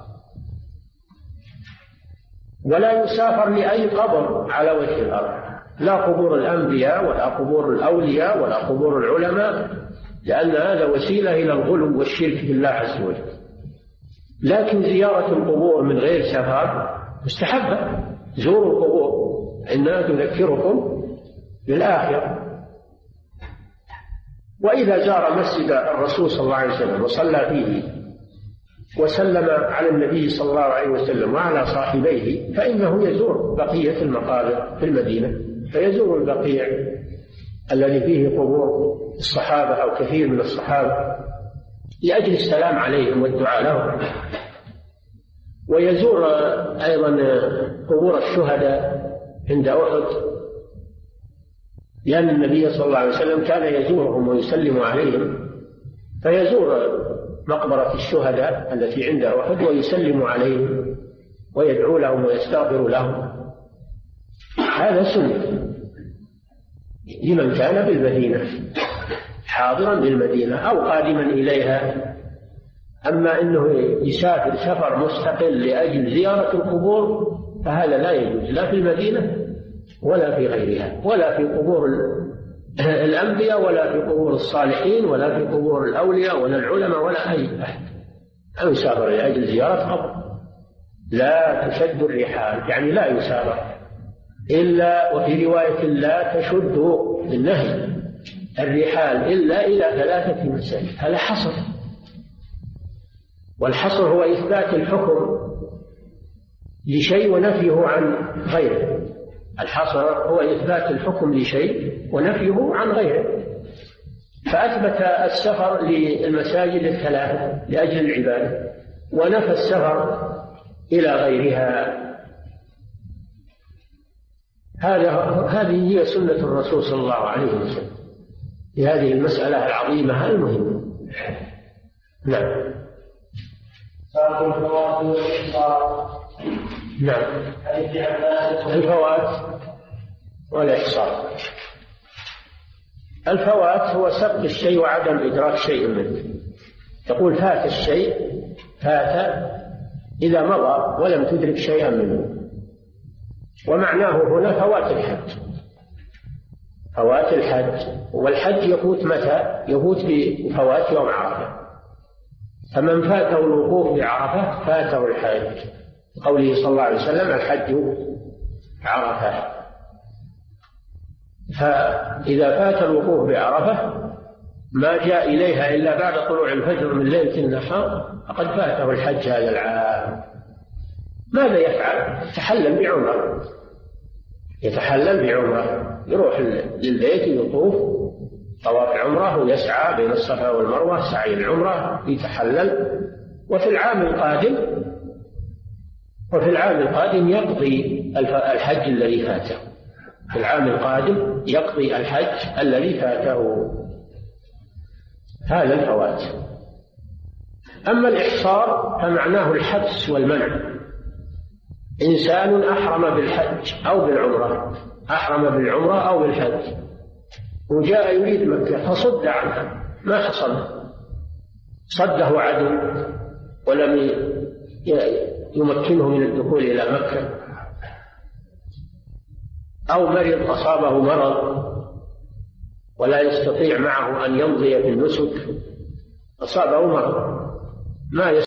ولا يسافر لأي قبر على وجه الأرض، لا قبور الأنبياء ولا قبور الأولياء ولا قبور العلماء، لأن هذا وسيلة إلى الغلو والشرك بالله عز وجل. لكن زيارة القبور من غير سفر مستحبة، زوروا القبور إنها تذكركم بالآخرة. وإذا زار مسجد الرسول صلى الله عليه وسلم وصلى فيه وسلم على النبي صلى الله عليه وسلم وعلى صاحبيه فإنه يزور بقية المقابر في المدينة، فيزور البقيع الذي فيه قبور الصحابة أو كثير من الصحابة لأجل السلام عليهم والدعاء لهم. ويزور أيضا قبور الشهداء عند أحد، لأن النبي صلى الله عليه وسلم كان يزورهم ويسلم عليهم، فيزور مقبرة الشهداء التي عند أحد ويسلم عليهم ويدعو لهم ويستغفر لهم. هذا سنة لمن كان بالمدينة حاضرا بالمدينة أو قادما إليها. أما أنه يسافر سفر مستقل لأجل زيارة القبور فهذا لا يجوز، لا في المدينة ولا في غيرها، ولا في قبور الأنبياء ولا في قبور الصالحين ولا في قبور الأولياء ولا العلماء ولا أي أحد. أو يسافر لأجل زيارة قبر. لا تشد الرحال يعني لا يسافر إلا، وفي رواية لا تشد النهي الرحال إلا إلى ثلاثة مساجد، هذا حصر. والحصر هو إثبات الحكم لشيء ونفيه عن غيره. الحصر هو إثبات الحكم لشيء ونفيه عن غيره. فأثبت السفر للمساجد الثلاثة لأجل العبادة، ونفى السفر إلى غيرها هذا هذه هي سنة الرسول صلى الله عليه وسلم في هذه المسألة العظيمة المهمة. نعم. نعم. الفوات والإحصار. الفوات هو سبق الشيء وعدم إدراك شيء منه. تقول فات الشيء، فات إذا مضى ولم تدرك شيئا منه. ومعناه هنا فوات الحج. فوات الحج، والحج يفوت متى؟ يفوت بفوات يوم عرفة. فمن فاته الوقوف بعرفة فاته الحج، قوله صلى الله عليه وسلم الحج عرفة. فإذا فات الوقوف بعرفة ما جاء إليها إلا بعد طلوع الفجر من ليلة النحر فقد فاته الحج هذا العام. ماذا يفعل؟ يتحلل بعمرة. يتحلل بعمرة، يروح للبيت يطوف طواف عمرة ويسعى بين الصفا والمروة سعي العمرة، يتحلل. وفي العام القادم وفي العام القادم يقضي الحج الذي فاته. في العام القادم يقضي الحج الذي فاته. هذا الفوات. أما الإحصار فمعناه الحبس والمنع. إنسان أحرم بالحج أو بالعمرة، أحرم بالعمرة أو بالحج، وجاء يريد مكة فصد عنها، ما حصل، صده عدو ولم يمكنه من الدخول إلى مكة، أو مرض أصابه مرض ولا يستطيع معه أن يمضي في النسك، أصابه مرض ما